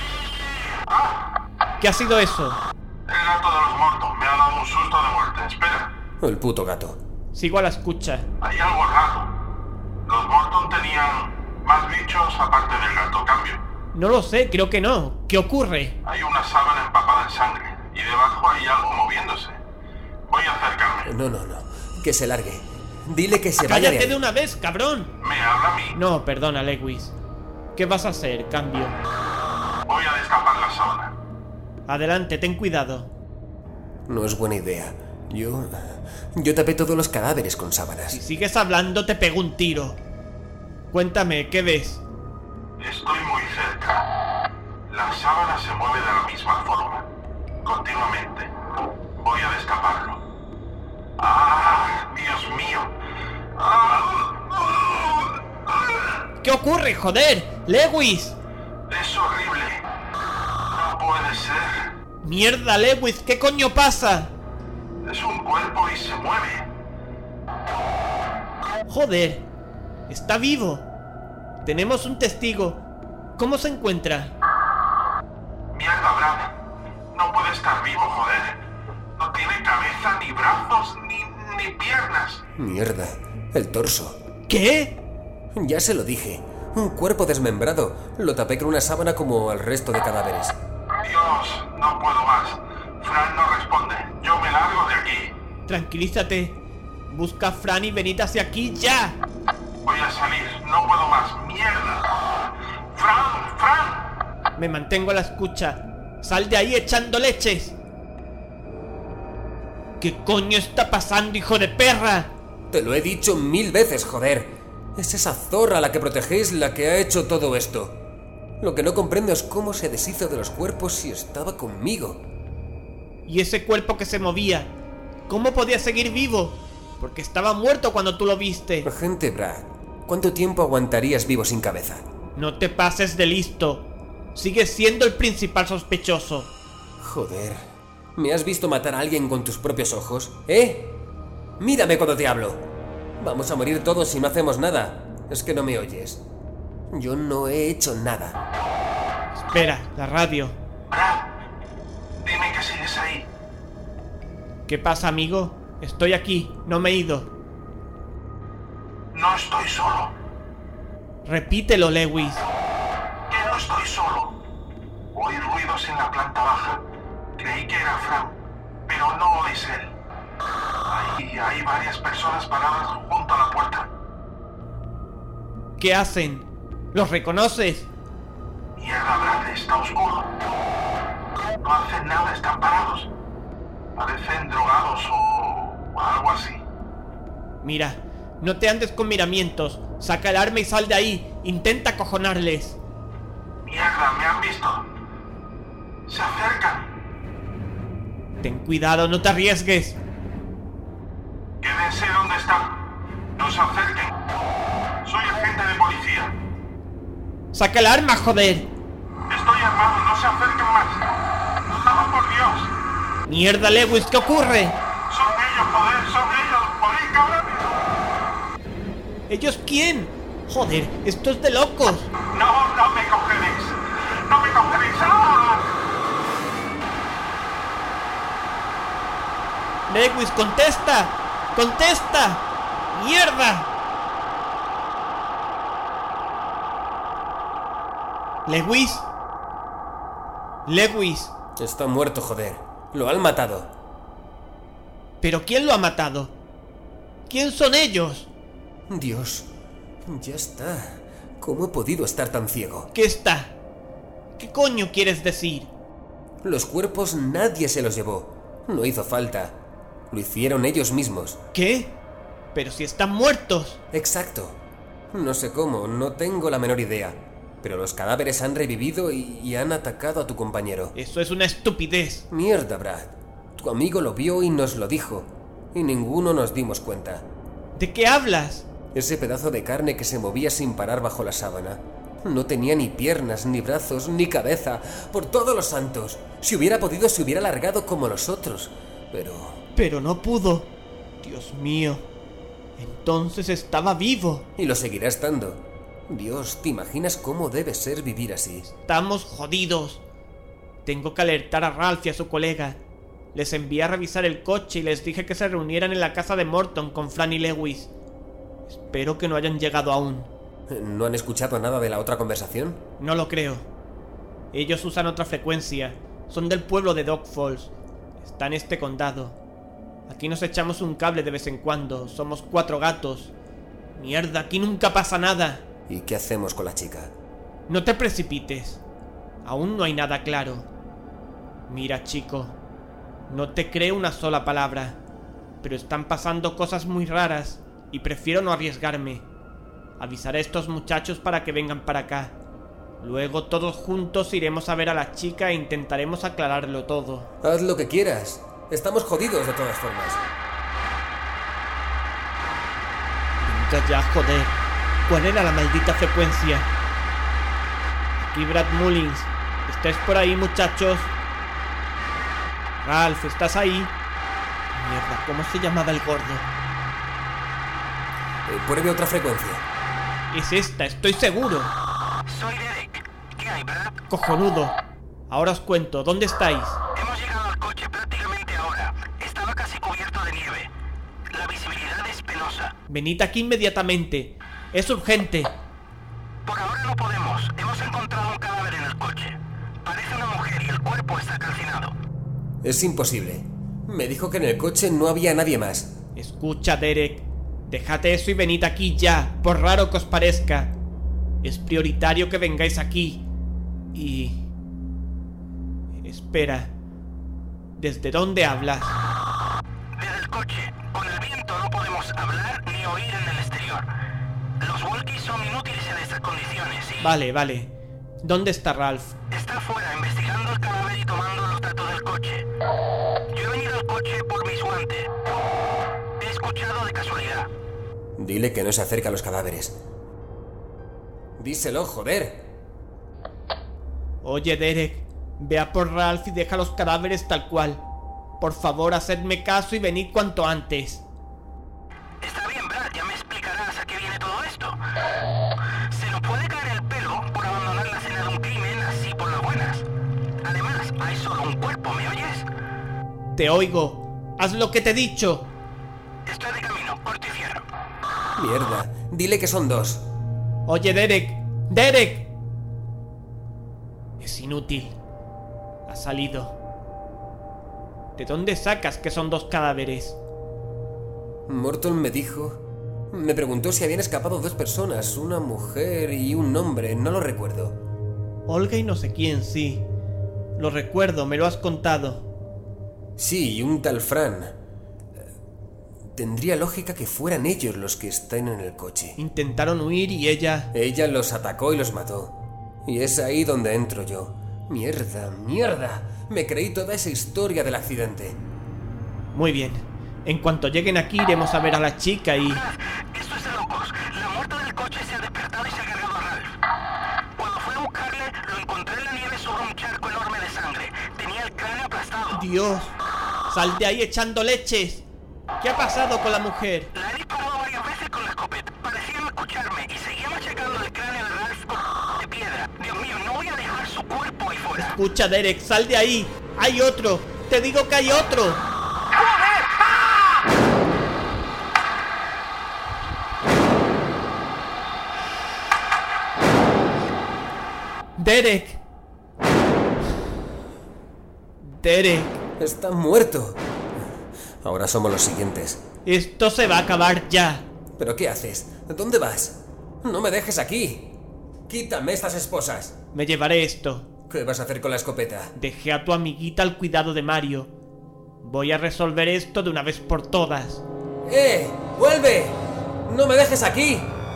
¿Qué ha sido eso? El gato de los Morton me ha dado un susto de muerte. Espera. El puto gato. Sigo a la escucha. Hay algo raro. Los Morton tenían más bichos aparte del gato. Cambio. No lo sé, creo que no. ¿Qué ocurre? Hay una sábana empapada en sangre y debajo hay algo moviéndose. Voy a acercarme. No. Que se largue. Dile que se vaya. ¡Cállate de una vez, cabrón! ¿Me habla a mí? No, perdona, Lewis. ¿Qué vas a hacer? Cambio. Voy a destapar la sábana. Adelante, ten cuidado. No es buena idea. Yo tapé todos los cadáveres con sábanas. Si sigues hablando, te pego un tiro. Cuéntame, ¿qué ves? Estoy muy cerca. La sábana se mueve de la misma forma. Continuamente. Voy a destaparlo. ¡Ah! ¡Dios mío! ¿Qué ocurre, joder? ¡Lewis! Es horrible. No puede ser. ¡Mierda, Lewis! ¿Qué coño pasa? Es un cuerpo y se mueve. Joder. Está vivo. Tenemos un testigo. ¿Cómo se encuentra? Mierda, Brad. No puede estar vivo, joder. No tiene cabeza, ni brazos, ni piernas. Mierda. El torso. ¿Qué? Ya se lo dije. Un cuerpo desmembrado. Lo tapé con una sábana como al resto de cadáveres. Dios, no puedo más. Fran no responde. Yo me largo de aquí. Tranquilízate. Busca a Fran y venid hacia aquí ya. Voy a salir. No puedo más. ¡Mierda! ¡Fran! Me mantengo a la escucha. Sal de ahí echando leches. ¿Qué coño está pasando, hijo de perra? Te lo he dicho 1000 veces, joder. Es esa zorra a la que protegéis la que ha hecho todo esto. Lo que no comprendo es cómo se deshizo de los cuerpos si estaba conmigo. ¿Y ese cuerpo que se movía? ¿Cómo podía seguir vivo? Porque estaba muerto cuando tú lo viste. Agente Brad, ¿cuánto tiempo aguantarías vivo sin cabeza? No te pases de listo. Sigues siendo el principal sospechoso. Joder, ¿me has visto matar a alguien con tus propios ojos? Mírame cuando te hablo. Vamos a morir todos si no hacemos nada. Es que no me oyes. Yo no he hecho nada. Espera, la radio. Brad, dime que sigues ahí. ¿Qué pasa, amigo? Estoy aquí, no me he ido. No estoy solo. Repítelo, Lewis. Que no estoy solo. Oí ruidos en la planta baja. Creí que era Frank, pero no es él. Hay varias personas paradas junto a la puerta. ¿Qué hacen? ¿Los reconoces? Mierda, Brad, está oscuro. No hacen nada, están parados. Parecen drogados o algo así. Mira, no te andes con miramientos. Saca el arma y sal de ahí. Intenta acojonarles. Mierda, me han visto. Se acercan. Ten cuidado, no te arriesgues. Quédense donde están. No se acerquen. Soy agente de policía. ¡Saca el arma, joder! se acerquen más. ¡Vamos, por Dios! ¡Mierda, Lewis! ¿Qué ocurre? Son ellos, joder, son ellos. ¡Morisca, rápido! ¿Ellos quién? Joder, esto es de locos. No, no me cogeréis. No me cogeréis. ¡Ah! Lewis, contesta. ¡Contesta! ¡Mierda! ¿Lewis? ¡Lewis! Está muerto, joder. Lo han matado. ¿Pero quién lo ha matado? ¿Quién son ellos? Dios, ya está. ¿Cómo he podido estar tan ciego? ¿Qué está? ¿Qué coño quieres decir? Los cuerpos nadie se los llevó. No hizo falta. Lo hicieron ellos mismos. ¿Qué? Pero si están muertos. Exacto. No sé cómo, no tengo la menor idea. Pero los cadáveres han revivido y han atacado a tu compañero. Eso es una estupidez. Mierda, Brad. Tu amigo lo vio y nos lo dijo. Y ninguno nos dimos cuenta. ¿De qué hablas? Ese pedazo de carne que se movía sin parar bajo la sábana. No tenía ni piernas, ni brazos, ni cabeza. Por todos los santos. Si hubiera podido, se hubiera alargado como los otros. Pero no pudo. Dios mío. Entonces estaba vivo. Y lo seguirá estando. Dios, ¿te imaginas cómo debe ser vivir así? Estamos jodidos. Tengo que alertar a Ralph y a su colega. Les envié a revisar el coche y les dije que se reunieran en la casa de Morton con Fran y Lewis. Espero que no hayan llegado aún. ¿No han escuchado nada de la otra conversación? No lo creo. Ellos usan otra frecuencia. Son del pueblo de Dog Falls. Está en este condado. Aquí nos echamos un cable de vez en cuando. Somos 4 gatos. Mierda, aquí nunca pasa nada. ¿Y qué hacemos con la chica? No te precipites. Aún no hay nada claro. Mira, chico. No te creo una sola palabra. Pero están pasando cosas muy raras y prefiero no arriesgarme. Avisaré a estos muchachos para que vengan para acá. Luego todos juntos iremos a ver a la chica e intentaremos aclararlo todo. Haz lo que quieras. Estamos jodidos de todas formas. Venga ya, joder. ¿Cuál era la maldita frecuencia? Aquí Brad Mullins. ¿Estáis por ahí, muchachos? Ralph, ¿estás ahí? Mierda, ¿cómo se llamaba el gordo? Pruebe otra frecuencia. Es esta, estoy seguro. Soy Derek. ¿Qué hay, Brad? Cojonudo. Ahora os cuento, ¿dónde estáis? Hemos llegado al coche prácticamente ahora. Estaba casi cubierto de nieve. La visibilidad es penosa. Venid aquí inmediatamente. Es urgente. Por ahora no podemos. Hemos encontrado un cadáver en el coche. Parece una mujer y el cuerpo está calcinado. Es imposible. Me dijo que en el coche no había nadie más. Escucha, Derek. Dejad eso y venid aquí ya, por raro que os parezca. Es prioritario que vengáis aquí. Y... Espera. ¿Desde dónde hablas? Desde el coche. Con el viento no podemos hablar ni oír en el exterior. Los walkies son inútiles en estas condiciones y... Vale. ¿Dónde está Ralph? Está afuera investigando el cadáver y tomando los datos del coche. Yo he venido al coche por mis guantes. He escuchado de casualidad. Dile que no se acerque a los cadáveres. Díselo, joder. Oye, Derek, ve a por Ralph y deja los cadáveres tal cual. Por favor, hacedme caso y venid cuanto antes. Está bien, Brad, ya me explicarás a qué viene todo esto. Se nos puede caer el pelo por abandonar la escena de un crimen así por las buenas. Además, hay solo un cuerpo, ¿me oyes? Te oigo. Haz lo que te he dicho. Estoy de camino, corto y fierro. Mierda, dile que son 2. Oye, Derek. Es inútil. Ha salido. ¿De dónde sacas que son 2 cadáveres? Morton me preguntó si habían escapado 2 personas, una mujer y un hombre, no lo recuerdo. Olga y no sé quién, sí. Lo recuerdo, me lo has contado. Sí, y un tal Fran. Tendría lógica que fueran ellos los que están en el coche. Intentaron huir y ella... Ella los atacó y los mató. Y es ahí donde entro yo. Mierda. Me creí toda esa historia del accidente. Muy bien. En cuanto lleguen aquí iremos a ver a la chica y... Esto es de locos. La muerta del coche se ha despertado y se ha cargado a Ralph. Cuando fui a buscarle, lo encontré en la nieve sobre un charco enorme. Dios, sal de ahí echando leches. ¿Qué ha pasado con la mujer? La he disparado varias veces con la escopeta. Parecía no escucharme y seguía machacando el cráneo de Ralph con de piedra. Dios mío, no voy a dejar su cuerpo ahí fuera. Escucha, Derek, sal de ahí. Hay otro. Te digo que hay otro. ¡Joder! ¡Ah! Derek. Derek. Está muerto. Ahora somos los siguientes. Esto se va a acabar ya. ¿Pero qué haces? ¿Dónde vas? No me dejes aquí. Quítame estas esposas. Me llevaré esto. ¿Qué vas a hacer con la escopeta? Dejé a tu amiguita al cuidado de Mario. Voy a resolver esto de una vez por todas. ¡Vuelve! ¡No me dejes aquí!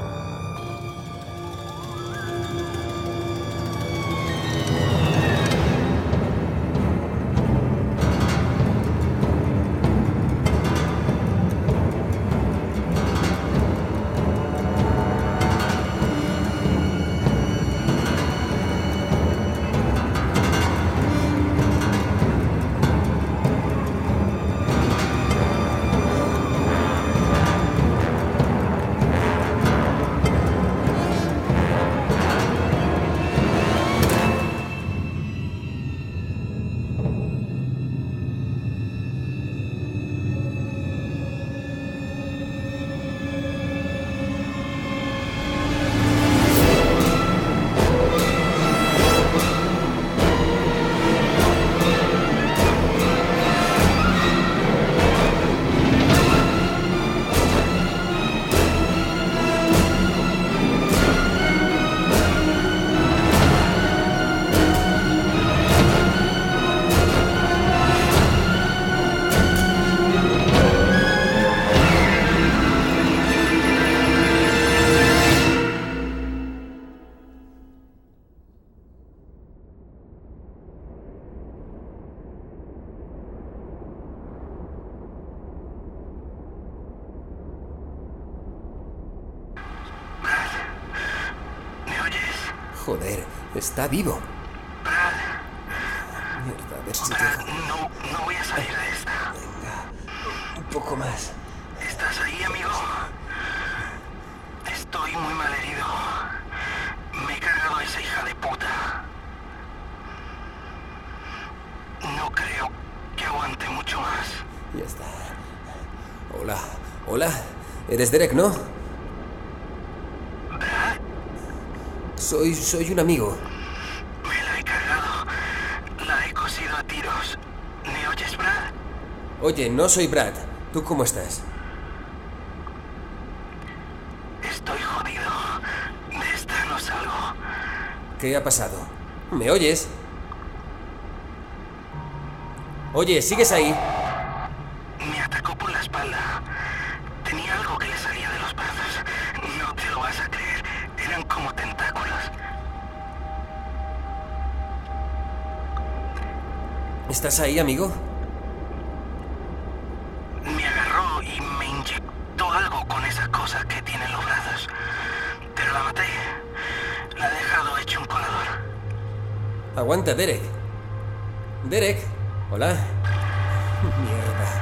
Joder, está vivo. Mierda, a ver si llego. No voy a salir de esta. Venga, un poco más. ¿Estás ahí, amigo? Estoy muy mal herido. Me he cargado a esa hija de puta. No creo que aguante mucho más. Ya está. Hola. Eres Derek, ¿no? ¿Brad? Soy un amigo. Me la he cargado. La he cosido a tiros. ¿Me oyes, Brad? Oye, no soy Brad. ¿Tú cómo estás? Estoy jodido. De esta no salgo. ¿Qué ha pasado? ¿Me oyes? Oye, ¿sigues ahí? Me atacó por la espalda. Tenía algo que le salía de los brazos. No te lo vas a creer. Eran como tentáculos. ¿Estás ahí, amigo? Me agarró y me inyectó algo con esa cosa que tiene en los brazos. Pero la maté. La he dejado hecho un colador. Aguanta, Derek. Derek. Hola. Mierda.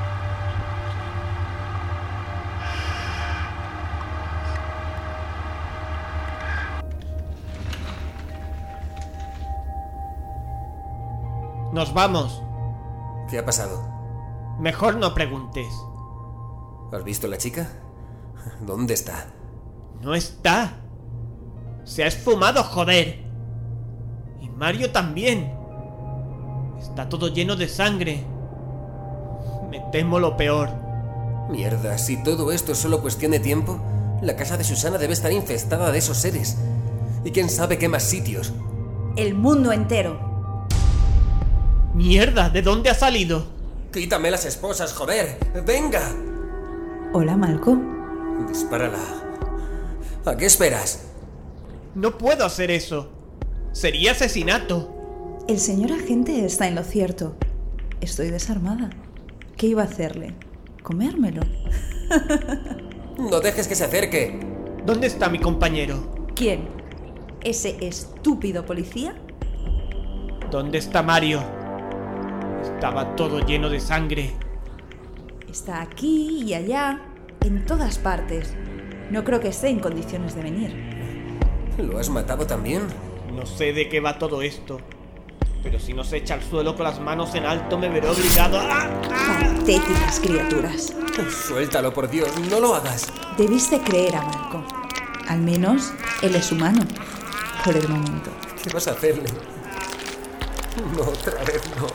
Nos vamos. ¿Qué ha pasado? Mejor no preguntes. ¿Has visto a la chica? ¿Dónde está? No está. Se ha esfumado, joder. Y Mario también. Está todo lleno de sangre. Me temo lo peor. Mierda, si todo esto es solo cuestión de tiempo, la casa de Susana debe estar infestada de esos seres. Y quién sabe qué más sitios. El mundo entero. ¡Mierda! ¿De dónde ha salido? ¡Quítame las esposas, joder! ¡Venga! Hola, Malcolm. Dispárala. ¿A qué esperas? No puedo hacer eso. Sería asesinato. El señor agente está en lo cierto. Estoy desarmada. ¿Qué iba a hacerle? ¿Comérmelo? No dejes que se acerque. ¿Dónde está mi compañero? ¿Quién? ¿Ese estúpido policía? ¿Dónde está Mario? Estaba todo lleno de sangre. Está aquí y allá, en todas partes. No creo que esté en condiciones de venir. ¿Lo has matado también? No sé de qué va todo esto, pero si no se echa al suelo con las manos en alto me veré obligado a... Patéticas criaturas. Suéltalo, por Dios, no lo hagas. Debiste creer a Malco. Al menos él es humano. Por el momento. ¿Qué vas a hacerle? No, otra vez no.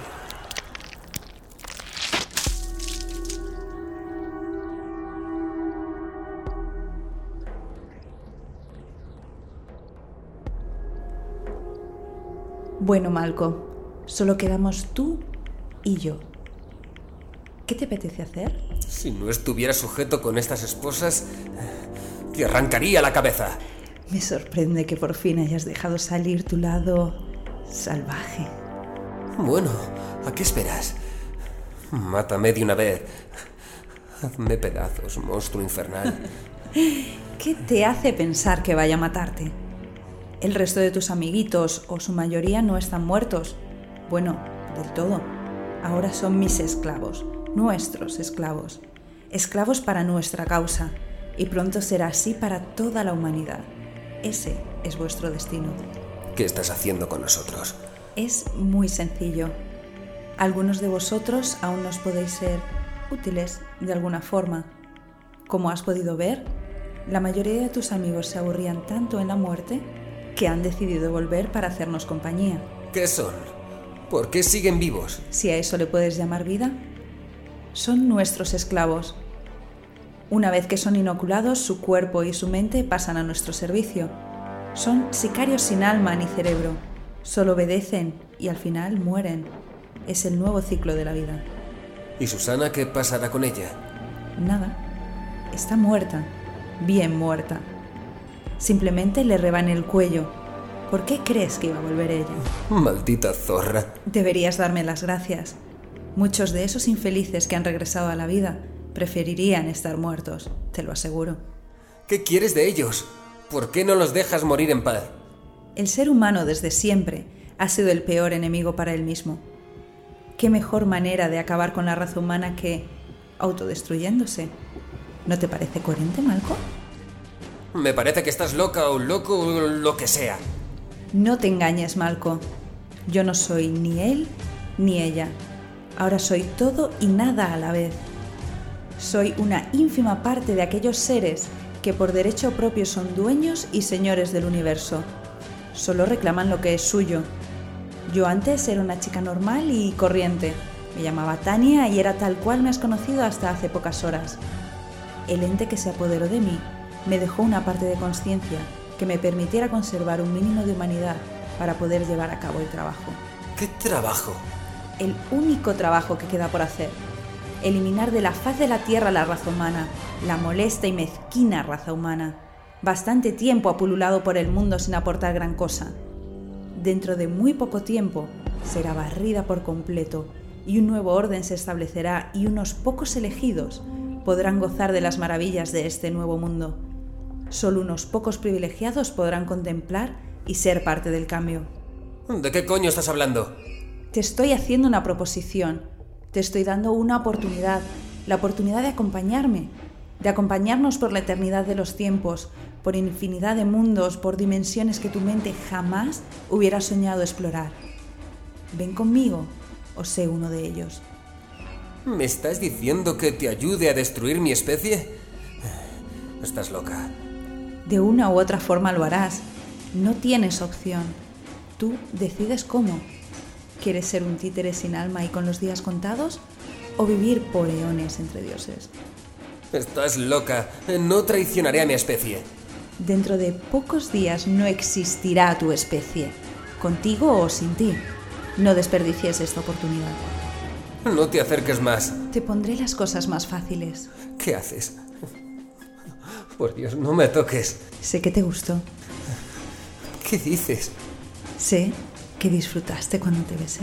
Bueno, Malco, solo quedamos tú y yo. ¿Qué te apetece hacer? Si no estuviera sujeto con estas esposas, te arrancaría la cabeza. Me sorprende que por fin hayas dejado salir tu lado salvaje. Bueno, ¿a qué esperas? Mátame de una vez. Hazme pedazos, monstruo infernal. ¿Qué te hace pensar que vaya a matarte? El resto de tus amiguitos, o su mayoría, no están muertos. Bueno, del todo. Ahora son mis esclavos, nuestros esclavos. Esclavos para nuestra causa. Y pronto será así para toda la humanidad. Ese es vuestro destino. ¿Qué estás haciendo con nosotros? Es muy sencillo. Algunos de vosotros aún nos podéis ser útiles de alguna forma. Como has podido ver, la mayoría de tus amigos se aburrían tanto en la muerte que han decidido volver para hacernos compañía. ¿Qué son? ¿Por qué siguen vivos? Si a eso le puedes llamar vida, son nuestros esclavos. Una vez que son inoculados, su cuerpo y su mente pasan a nuestro servicio. Son sicarios sin alma ni cerebro. Solo obedecen y al final mueren. Es el nuevo ciclo de la vida. ¿Y Susana qué pasará con ella? Nada. Está muerta. Bien muerta. Simplemente le rebané el cuello. ¿Por qué crees que iba a volver ella? Maldita zorra. Deberías darme las gracias. Muchos de esos infelices que han regresado a la vida preferirían estar muertos, te lo aseguro. ¿Qué quieres de ellos? ¿Por qué no los dejas morir en paz? El ser humano desde siempre ha sido el peor enemigo para él mismo. ¿Qué mejor manera de acabar con la raza humana que autodestruyéndose? ¿No te parece coherente, Malco? Me parece que estás loca o loco o lo que sea. No te engañes, Malco. Yo no soy ni él ni ella. Ahora soy todo y nada a la vez. Soy una ínfima parte de aquellos seres que por derecho propio son dueños y señores del universo. Solo reclaman lo que es suyo. Yo antes era una chica normal y corriente. Me llamaba Tania y era tal cual me has conocido hasta hace pocas horas. El ente que se apoderó de mí me dejó una parte de conciencia que me permitiera conservar un mínimo de humanidad para poder llevar a cabo el trabajo. ¿Qué trabajo? El único trabajo que queda por hacer. Eliminar de la faz de la tierra la raza humana, la molesta y mezquina raza humana. Bastante tiempo ha pululado por el mundo sin aportar gran cosa. Dentro de muy poco tiempo será barrida por completo y un nuevo orden se establecerá y unos pocos elegidos podrán gozar de las maravillas de este nuevo mundo. Solo unos pocos privilegiados podrán contemplar y ser parte del cambio. ¿De qué coño estás hablando? Te estoy haciendo una proposición. Te estoy dando una oportunidad. La oportunidad de acompañarme. De acompañarnos por la eternidad de los tiempos, por infinidad de mundos, por dimensiones que tu mente jamás hubiera soñado explorar. Ven conmigo o sé uno de ellos. ¿Me estás diciendo que te ayude a destruir mi especie? Estás loca. De una u otra forma lo harás. No tienes opción. Tú decides cómo. ¿Quieres ser un títere sin alma y con los días contados? ¿O vivir por eones entre dioses? Estás loca. No traicionaré a mi especie. Dentro de pocos días no existirá tu especie. Contigo o sin ti. No desperdicies esta oportunidad. No te acerques más. Te pondré las cosas más fáciles. ¿Qué haces? Por Dios, no me toques. Sé que te gustó. ¿Qué dices? Sé que disfrutaste cuando te besé.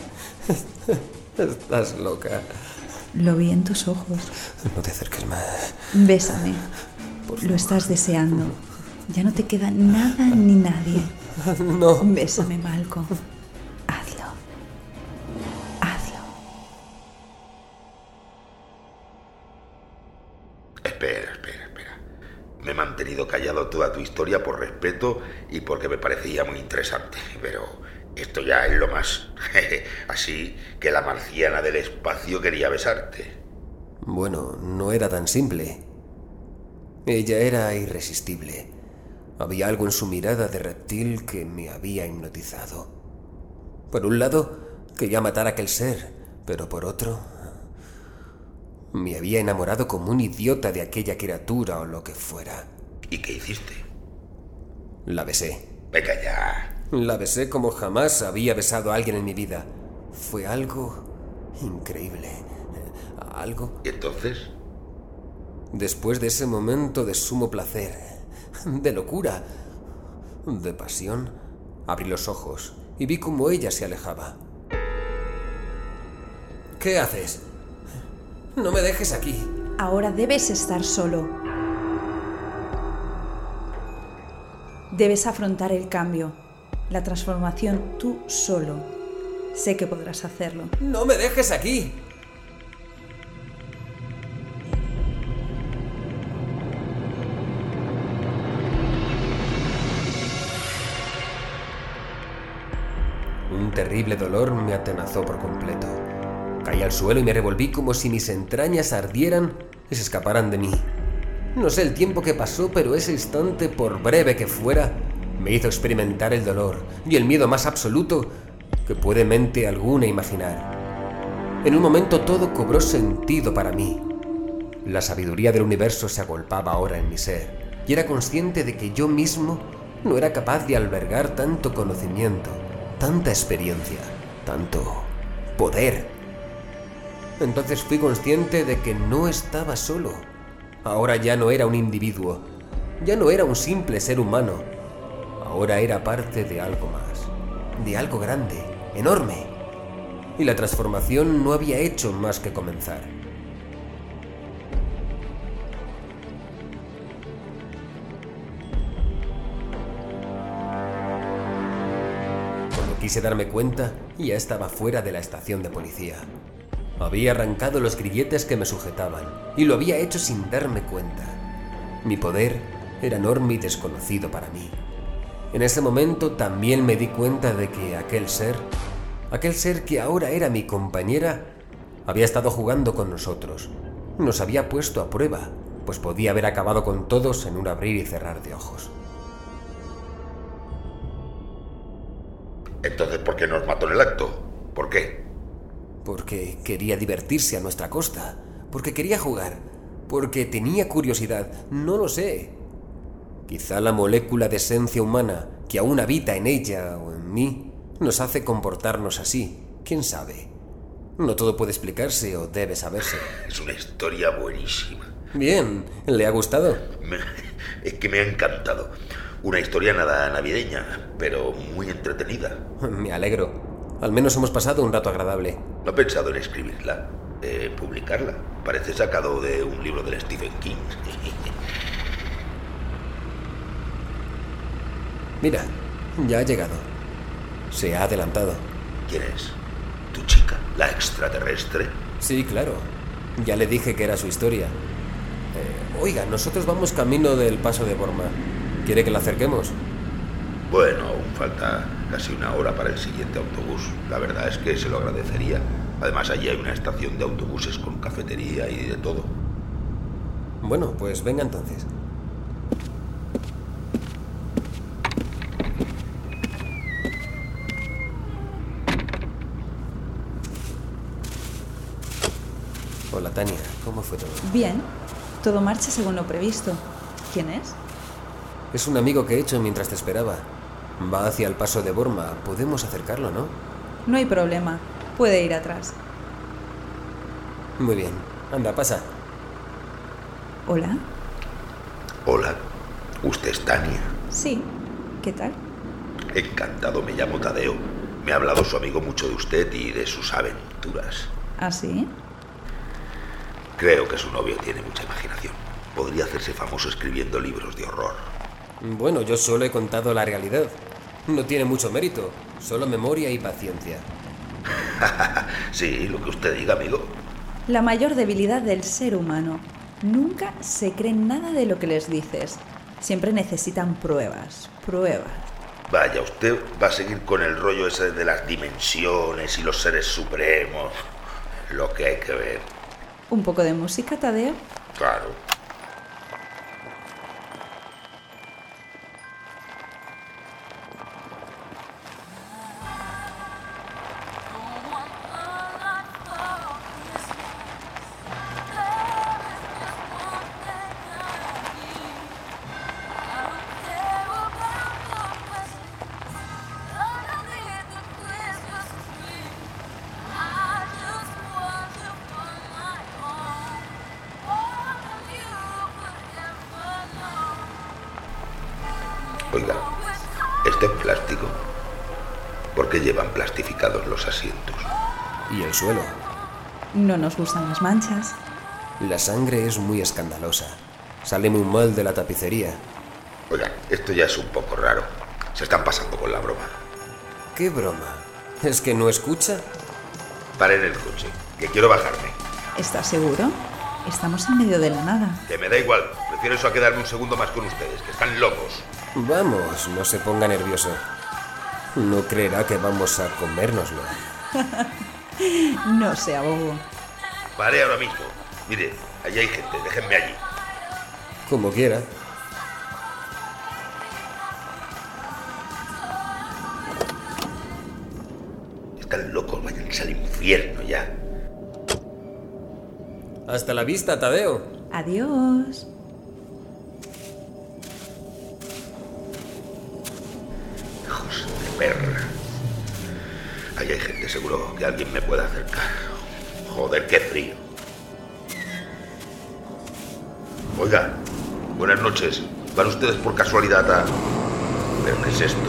Estás loca. Lo vi en tus ojos. No te acerques más. Bésame. Lo estás deseando. Ya no te queda nada ni nadie. No. Bésame, Malco. Hazlo. Hazlo. Me he mantenido callado toda tu historia por respeto y porque me parecía muy interesante, pero esto ya es lo más. Así que la marciana del espacio quería besarte. Bueno, no era tan simple. Ella era irresistible. Había algo en su mirada de reptil que me había hipnotizado. Por un lado, quería matar a aquel ser, pero por otro, me había enamorado como un idiota de aquella criatura o lo que fuera. ¿Y qué hiciste? La besé. Venga ya. La besé como jamás había besado a alguien en mi vida. Fue algo increíble. Algo... ¿Y entonces? Después de ese momento de sumo placer, de locura, de pasión, abrí los ojos y vi cómo ella se alejaba. ¿Qué haces? No me dejes aquí. Ahora debes estar solo. Debes afrontar el cambio, la transformación tú solo. Sé que podrás hacerlo. ¡No me dejes aquí! Un terrible dolor me atenazó por completo. Caí al suelo y me revolví como si mis entrañas ardieran y se escaparan de mí. No sé el tiempo que pasó, pero ese instante, por breve que fuera, me hizo experimentar el dolor y el miedo más absoluto que puede mente alguna imaginar. En un momento todo cobró sentido para mí. La sabiduría del universo se agolpaba ahora en mi ser y era consciente de que yo mismo no era capaz de albergar tanto conocimiento, tanta experiencia, tanto poder. Entonces fui consciente de que no estaba solo. Ahora ya no era un individuo, ya no era un simple ser humano. Ahora era parte de algo más, de algo grande, enorme. Y la transformación no había hecho más que comenzar. Cuando quise darme cuenta, ya estaba fuera de la estación de policía. Había arrancado los grilletes que me sujetaban, y lo había hecho sin darme cuenta. Mi poder era enorme y desconocido para mí. En ese momento también me di cuenta de que aquel ser que ahora era mi compañera, había estado jugando con nosotros. Nos había puesto a prueba, pues podía haber acabado con todos en un abrir y cerrar de ojos. Entonces, ¿por qué nos mató en el acto? ¿Por qué? Porque quería divertirse a nuestra costa, porque quería jugar, porque tenía curiosidad, no lo sé. Quizá la molécula de esencia humana que aún habita en ella o en mí nos hace comportarnos así, quién sabe. No todo puede explicarse o debe saberse. Es una historia buenísima. Bien, ¿le ha gustado? Es que me ha encantado. Una historia nada navideña, pero muy entretenida. Me alegro. Al menos hemos pasado un rato agradable. ¿No he pensado en escribirla? ¿Publicarla? Parece sacado de un libro del Stephen King. Mira, ya ha llegado. Se ha adelantado. ¿Quién es? ¿Tu chica? ¿La extraterrestre? Sí, claro. Ya le dije que era su historia. Oiga, nosotros vamos camino del Paso de Borma. ¿Quiere que la acerquemos? Bueno, aún falta casi una hora para el siguiente autobús. La verdad es que se lo agradecería. Además, allí hay una estación de autobuses con cafetería y de todo. Bueno, pues venga entonces. Hola, Tania. ¿Cómo fue todo? Bien. Todo marcha según lo previsto. ¿Quién es? Es un amigo que he hecho mientras te esperaba. Va hacia el Paso de Borma. Podemos acercarlo, ¿no? No hay problema. Puede ir atrás. Muy bien. Anda, pasa. ¿Hola? Hola. ¿Usted es Tania? Sí. ¿Qué tal? Encantado, me llamo Tadeo. Me ha hablado su amigo mucho de usted y de sus aventuras. ¿Ah, sí? Creo que su novio tiene mucha imaginación. Podría hacerse famoso escribiendo libros de horror. Bueno, yo solo he contado la realidad. No tiene mucho mérito, solo memoria y paciencia. Sí, lo que usted diga, amigo. La mayor debilidad del ser humano. Nunca se creen nada de lo que les dices. Siempre necesitan pruebas. Vaya, usted va a seguir con el rollo ese de las dimensiones y los seres supremos. Lo que hay que ver. ¿Un poco de música, Tadeo? Claro. Oiga, ¿esto es plástico? ¿Por qué llevan plastificados los asientos? ¿Y el suelo? No nos gustan las manchas. La sangre es muy escandalosa. Sale muy mal de la tapicería. Oiga, esto ya es un poco raro. Se están pasando con la broma. ¿Qué broma? ¿Es que no escucha? Paren el coche, que quiero bajarme. ¿Estás seguro? Estamos en medio de la nada. Que me da igual. Prefiero eso a quedarme un segundo más con ustedes, que están locos. Vamos, no se ponga nervioso. No creerá que vamos a comérnoslo. No sea bobo. Paré ahora mismo. Mire, allí hay gente, déjenme allí. Como quiera. Están locos, váyanse al infierno ya. Hasta la vista, Tadeo. Adiós. Hijos de perra. Allí hay gente, seguro que alguien me puede acercar. Joder, qué frío. Oiga, buenas noches. ¿Van ustedes por casualidad a...? ¿Pero qué es esto?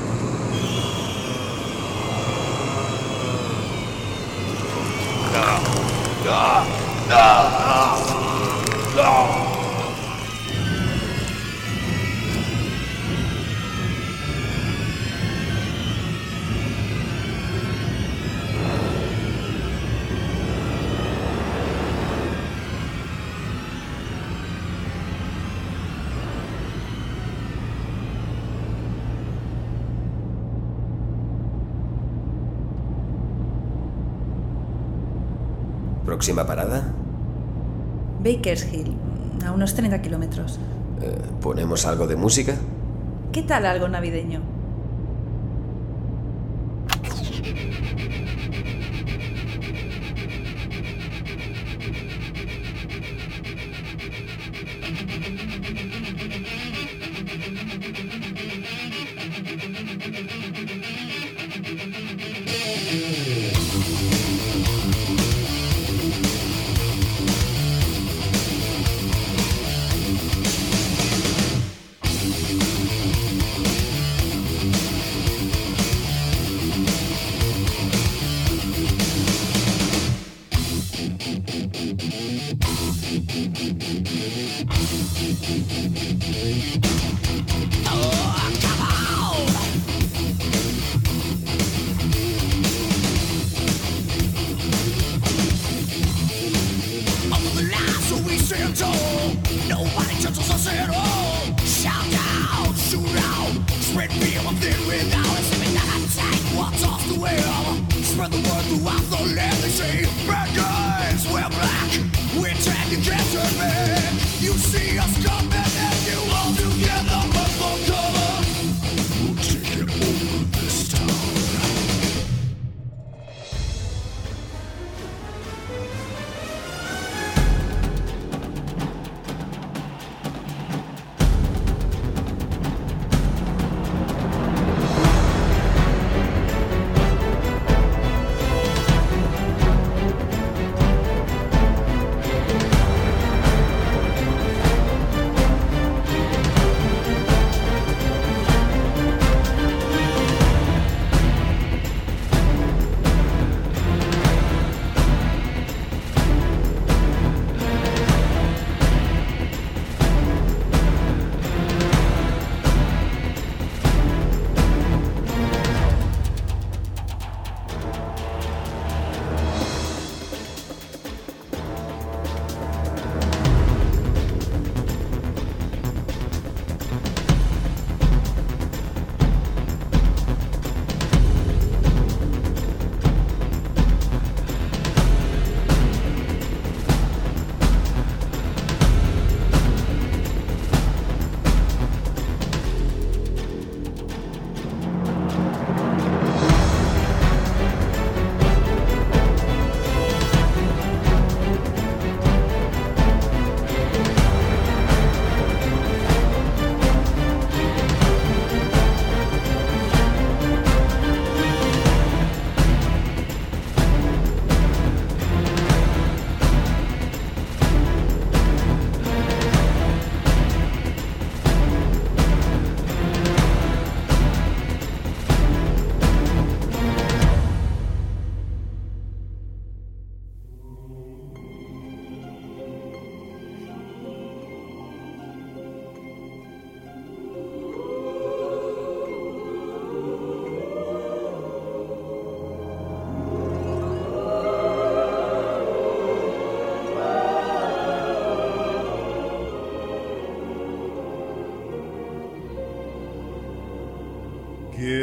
¿Próxima parada? Bakersfield, a unos 30 kilómetros. ¿Ponemos algo de música? ¿Qué tal algo navideño? Nobody touches us at all. Shout out, shoot out, spread fear within without us. Living that attack, what's off the wheel? Spread the word throughout the land. They say, bad guys, we're black. We're taking cancer back. You see us coming and you all together run for cover. We'll take it over this town.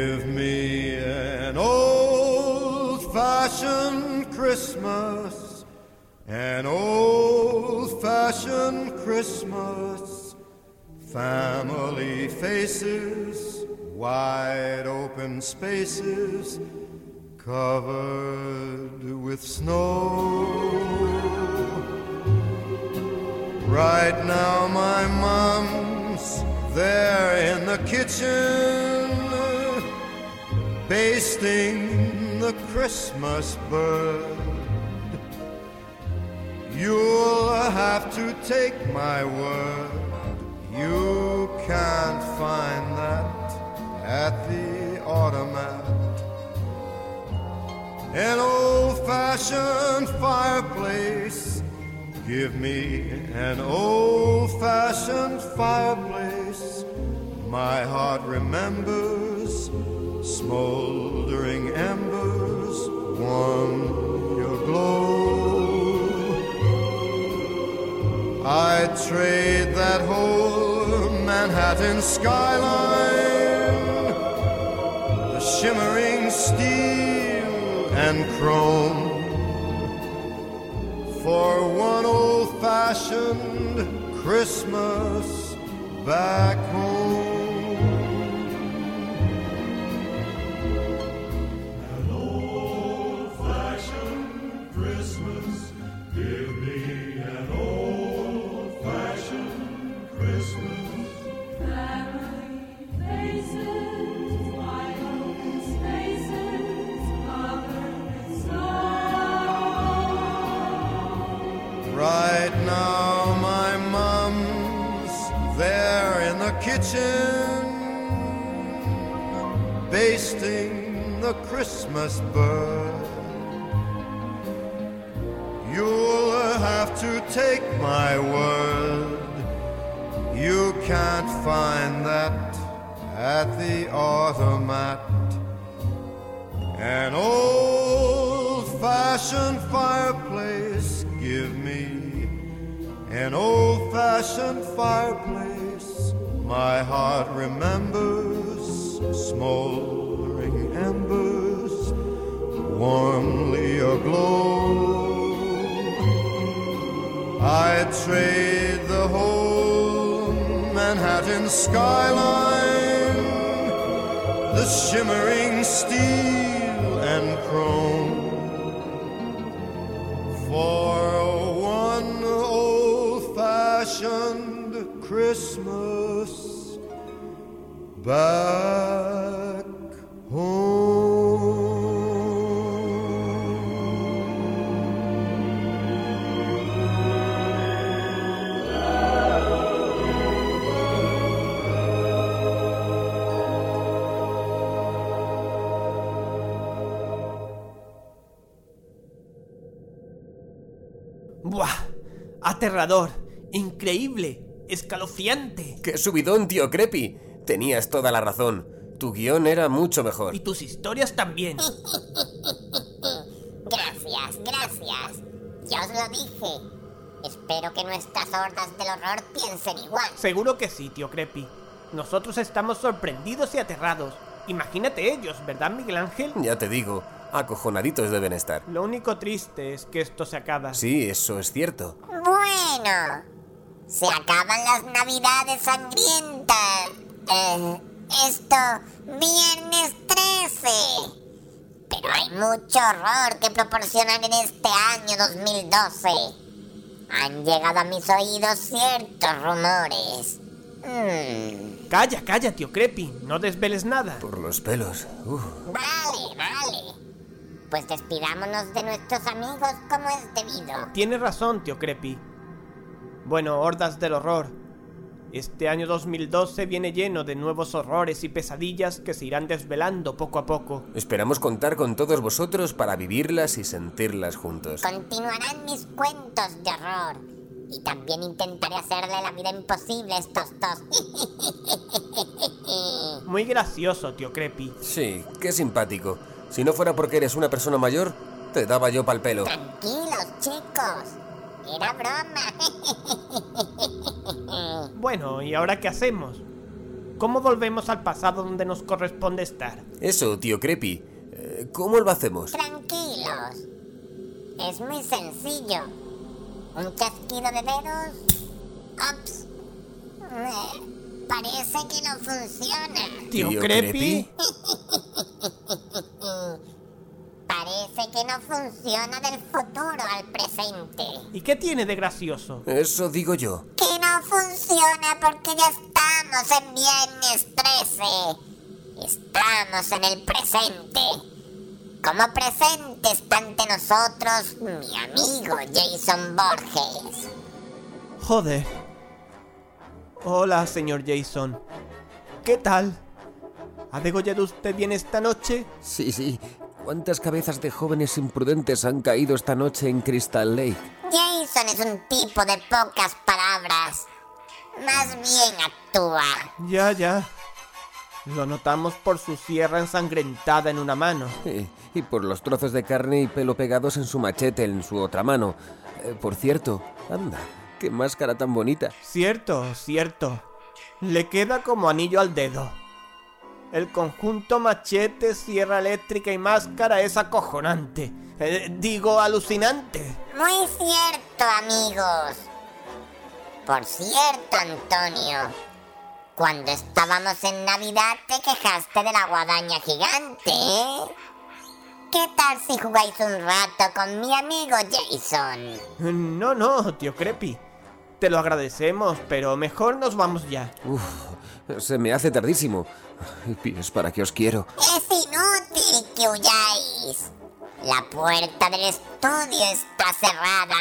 Give me an old-fashioned Christmas, an old-fashioned Christmas. Family faces, wide open spaces, covered with snow. Right now my mom's there in the kitchen, basting the Christmas bird. You'll have to take my word, you can't find that at the automat. An old-fashioned fireplace, give me an old-fashioned fireplace. My heart remembers smoldering embers, warm your glow. I'd trade that whole Manhattan skyline, the shimmering steel and chrome, for one old-fashioned Christmas back home. An old-fashioned Christmas, give me an old-fashioned Christmas. Family faces, wide open spaces, covered with snow. Right now my mom's there in the kitchen, basting the Christmas bird. You'll have to take my word, you can't find that at the automat. An old-fashioned fireplace, give me an old-fashioned fireplace. My heart remembers smoldering embers, warmly aglow. I'd trade the whole Manhattan skyline, the shimmering steel and chrome, for one old-fashioned Christmas back home. ¡Buah! ¡Aterrador! ¡Increíble! ¡Escalofriante! ¡Qué subidón, tío Creepy! Tenías toda la razón. Tu guión era mucho mejor. Y tus historias también. Gracias, gracias. Ya os lo dije. Espero que nuestras hordas del horror piensen igual. Seguro que sí, tío Creepy. Nosotros estamos sorprendidos y aterrados. Imagínate ellos, ¿verdad, Miguel Ángel? Ya te digo, acojonaditos deben estar. Lo único triste es que esto se acaba. Sí, eso es cierto. Bueno, se acaban las Navidades sangrientas. Esto, viernes 13. Pero hay mucho horror que proporcionan en este año 2012. Han llegado a mis oídos ciertos rumores. Calla, calla, tío Creepy. No desveles nada. Por los pelos. Vale, vale. Pues despidámonos de nuestros amigos como es debido. Tienes razón, tío Creepy. Bueno, hordas del horror. Este año 2012 viene lleno de nuevos horrores y pesadillas que se irán desvelando poco a poco. Esperamos contar con todos vosotros para vivirlas y sentirlas juntos. Continuarán mis cuentos de horror. Y también intentaré hacerle la vida imposible a estos dos. Muy gracioso, tío Creepy. Sí, qué simpático. Si no fuera porque eres una persona mayor, te daba yo pa'l pelo. Tranquilos, chicos. Era broma. Bueno, ¿y ahora qué hacemos? ¿Cómo volvemos al pasado donde nos corresponde estar? Eso, tío Creepy. ¿Cómo lo hacemos? Tranquilos. Es muy sencillo. Un chasquido de dedos. Ops. Parece que no funciona. ¿Tío Creepy? Parece que no funciona del futuro al presente. ¿Y qué tiene de gracioso? Eso digo yo. Que no funciona porque ya estamos en viernes 13. Estamos en el presente. Como presente está ante nosotros mi amigo Jason Borges. Joder. Hola, señor Jason. ¿Qué tal? ¿Ha degollado usted bien esta noche? Sí. ¿Cuántas cabezas de jóvenes imprudentes han caído esta noche en Crystal Lake? Jason es un tipo de pocas palabras. Más bien actúa. Ya. Lo notamos por su sierra ensangrentada en una mano. Y por los trozos de carne y pelo pegados en su machete en su otra mano. Por cierto, anda, qué máscara tan bonita. Cierto. Le queda como anillo al dedo. El conjunto machete, sierra eléctrica y máscara es acojonante. Alucinante. Muy cierto, amigos. Por cierto, Antonio, cuando estábamos en Navidad te quejaste de la guadaña gigante, ¿eh? ¿Qué tal si jugáis un rato con mi amigo Jason? No, tío Creepy. Te lo agradecemos, pero mejor nos vamos ya. Se me hace tardísimo. Es para que os quiero. Es inútil que huyáis. La puerta del estudio está cerrada.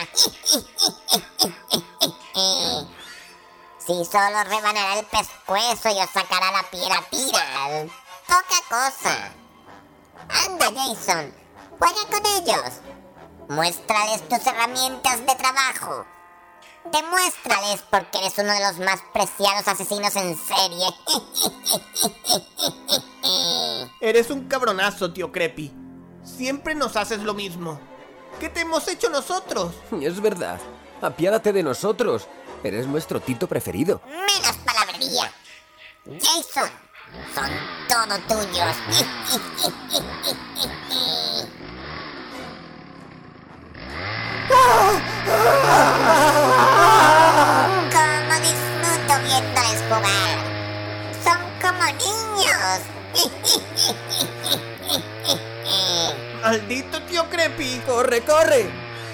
Si solo rebanará el pescuezo y os sacará la piel a tiras. Poca cosa. Anda, Jason, juega con ellos. Muéstrales tus herramientas de trabajo. Demuéstrales porque eres uno de los más preciados asesinos en serie. Eres un cabronazo, tío Creepy. Siempre nos haces lo mismo. ¿Qué te hemos hecho nosotros? Es verdad. Apiádate de nosotros. Eres nuestro Tito preferido. Menos palabrería. Jason, son todo tuyos. Cómo disfruto viéndoles jugar. Son como niños. ¡Maldito tío Creepy! ¡Corre!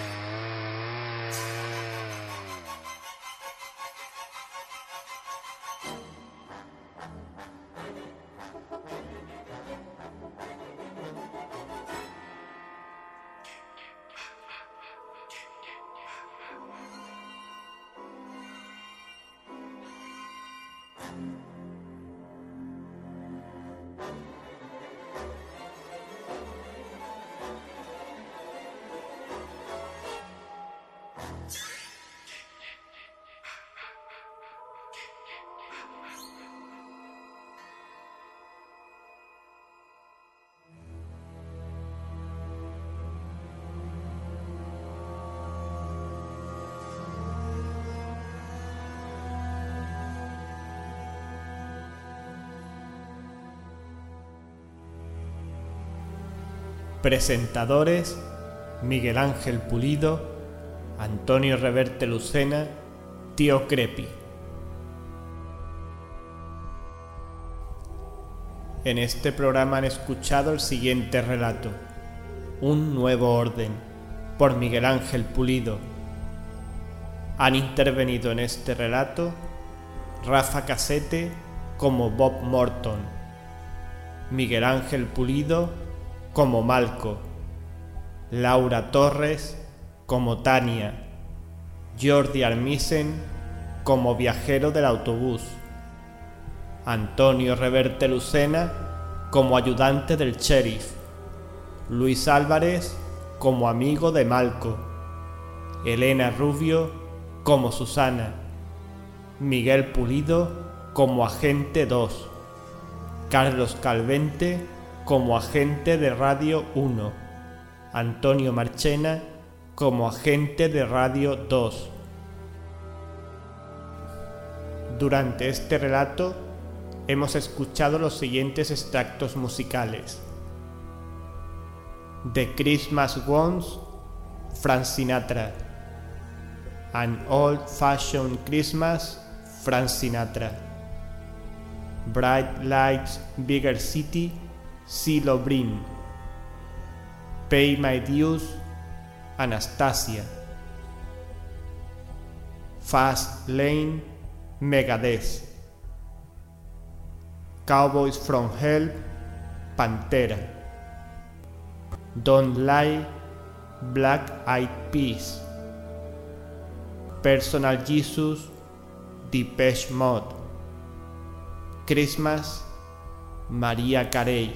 Presentadores: Miguel Ángel Pulido, Antonio Reverte Lucena, tío Creepy. En este programa han escuchado el siguiente relato: Un nuevo orden, por Miguel Ángel Pulido. Han intervenido en este relato Rafa Casete como Bob Morton, Miguel Ángel Pulido como Malco, Laura Torres como Tania, Jordi Armisen como viajero del autobús, Antonio Reverte Lucena como ayudante del sheriff, Luis Álvarez como amigo de Malco, Elena Rubio como Susana, Miguel Pulido como agente 2, Carlos Calvente como agente de Radio 1, Antonio Marchena como agente de Radio 2. Durante este relato hemos escuchado los siguientes extractos musicales: The Christmas Ones, Frank Sinatra. An Old-Fashioned Christmas, Frank Sinatra. Bright Lights, Bigger City, CeeLo Green. Pay My Dues, Anastasia. Fast Lane, Megadeth. Cowboys from Hell, Pantera. Don't Lie, Black Eyed Peas. Personal Jesus, Depeche Mode. Christmas, Mariah Carey.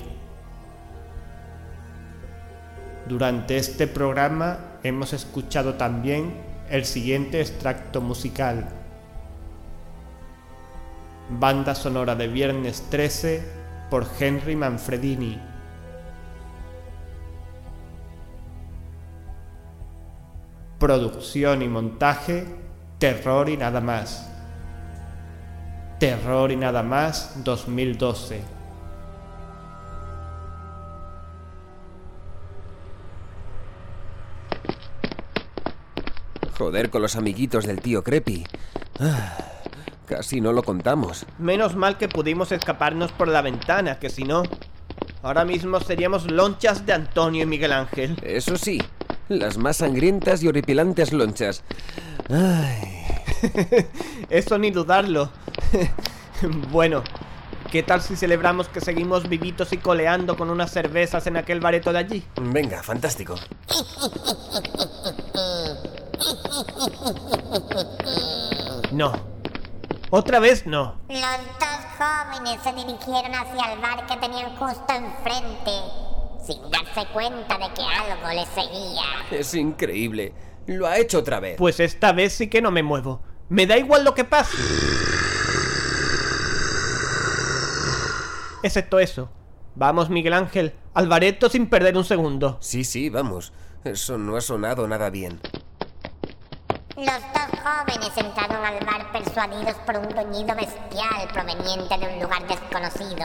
Durante este programa hemos escuchado también el siguiente extracto musical: Banda sonora de Viernes 13 por Henry Manfredini. Producción y montaje, Terror y Nada Más. Terror y Nada Más 2012. Joder con los amiguitos del tío Creepy. Casi no lo contamos. Menos mal que pudimos escaparnos por la ventana, que si no, ahora mismo seríamos lonchas de Antonio y Miguel Ángel. Eso sí, las más sangrientas y horripilantes lonchas. Ay. Eso ni dudarlo. Bueno, ¿qué tal si celebramos que seguimos vivitos y coleando con unas cervezas en aquel bareto de allí? Venga, fantástico. No. Otra vez no. Los dos jóvenes se dirigieron hacia el bar que tenían justo enfrente, sin darse cuenta de que algo les seguía. Es increíble. Lo ha hecho otra vez. Pues esta vez sí que no me muevo. Me da igual lo que pase. Excepto eso. Vamos, Miguel Ángel, al bareto sin perder un segundo. Sí, vamos. Eso no ha sonado nada bien. Los dos jóvenes entraron al bar persuadidos por un gruñido bestial proveniente de un lugar desconocido.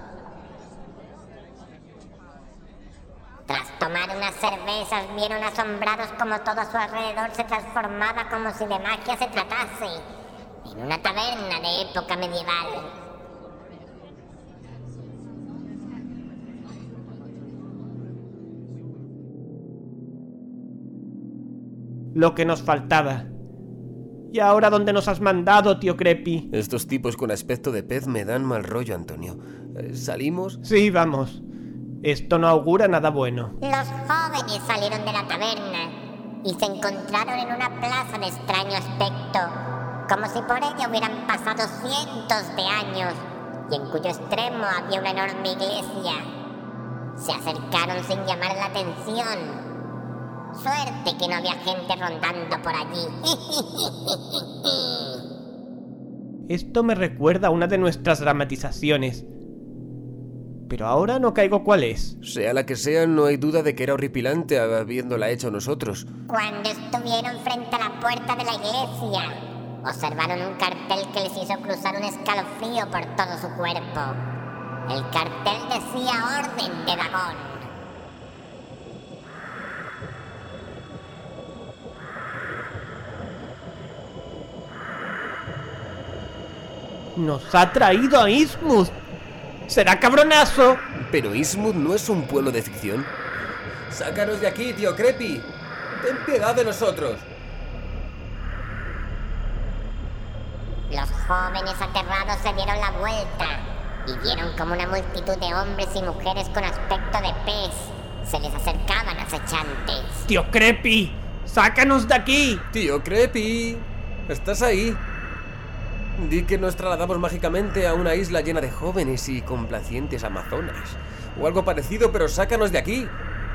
Tras tomar unas cervezas, vieron asombrados como todo a su alrededor se transformaba como si de magia se tratase, en una taberna de época medieval. Lo que nos faltaba. ¿Y ahora dónde nos has mandado, tío Creepy? Estos tipos con aspecto de pez me dan mal rollo, Antonio. ¿Salimos? Sí, vamos. Esto no augura nada bueno. Los jóvenes salieron de la taberna y se encontraron en una plaza de extraño aspecto, como si por ella hubieran pasado cientos de años, y en cuyo extremo había una enorme iglesia. Se acercaron sin llamar la atención. Suerte que no había gente rondando por allí. Esto me recuerda a una de nuestras dramatizaciones. Pero ahora no caigo cuál es. Sea la que sea, no hay duda de que era horripilante habiéndola hecho nosotros. Cuando estuvieron frente a la puerta de la iglesia, observaron un cartel que les hizo cruzar un escalofrío por todo su cuerpo. El cartel decía Orden de Vagón. ¡Nos ha traído a Innsmouth! ¡Será cabronazo! Pero Innsmouth no es un pueblo de ficción. ¡Sácanos de aquí, tío Creepy! ¡Ten piedad de nosotros! Los jóvenes aterrados se dieron la vuelta y vieron como una multitud de hombres y mujeres con aspecto de pez se les acercaban acechantes. ¡Tío Creepy! ¡Sácanos de aquí! ¡Tío Creepy! ¿Estás ahí? Di que nos trasladamos mágicamente a una isla llena de jóvenes y complacientes amazonas. O algo parecido, pero sácanos de aquí.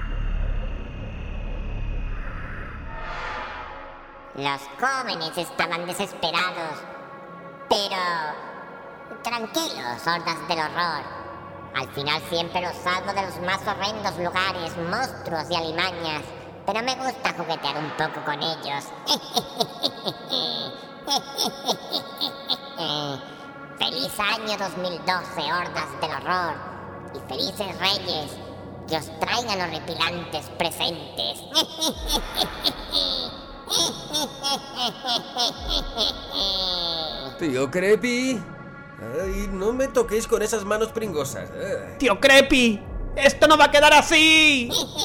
Los jóvenes estaban desesperados, pero tranquilos, hordas del horror. Al final siempre los salvo de los más horrendos lugares, monstruos y alimañas, pero me gusta juguetear un poco con ellos. ¡Feliz año 2012, hordas del horror y felices reyes que os traigan horripilantes presentes. Tío Creepy. Ay, no me toquéis con esas manos pringosas. ¡Tío Creepy! ¡Esto no va a quedar así!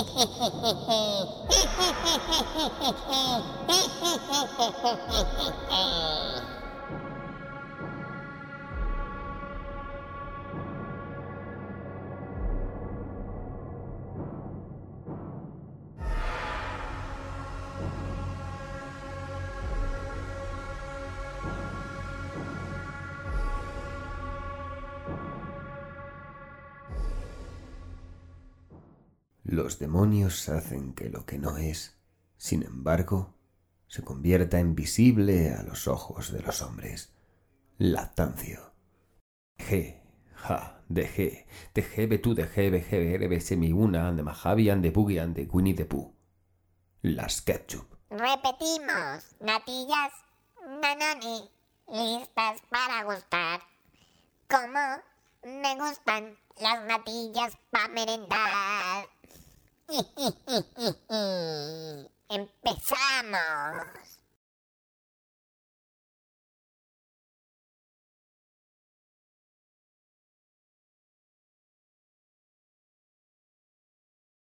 Los demonios hacen que lo que no es, sin embargo, se convierta en visible a los ojos de los hombres. Lactancio. G, ja, de G, de G, betú, de G, BG, BRB, semiuna, de Mahavian, de Bugian, de Winnie the Pooh. Las ketchup. Repetimos, natillas Danone, listas para gustar. Como me gustan las natillas para merendar. ¡Empezamos!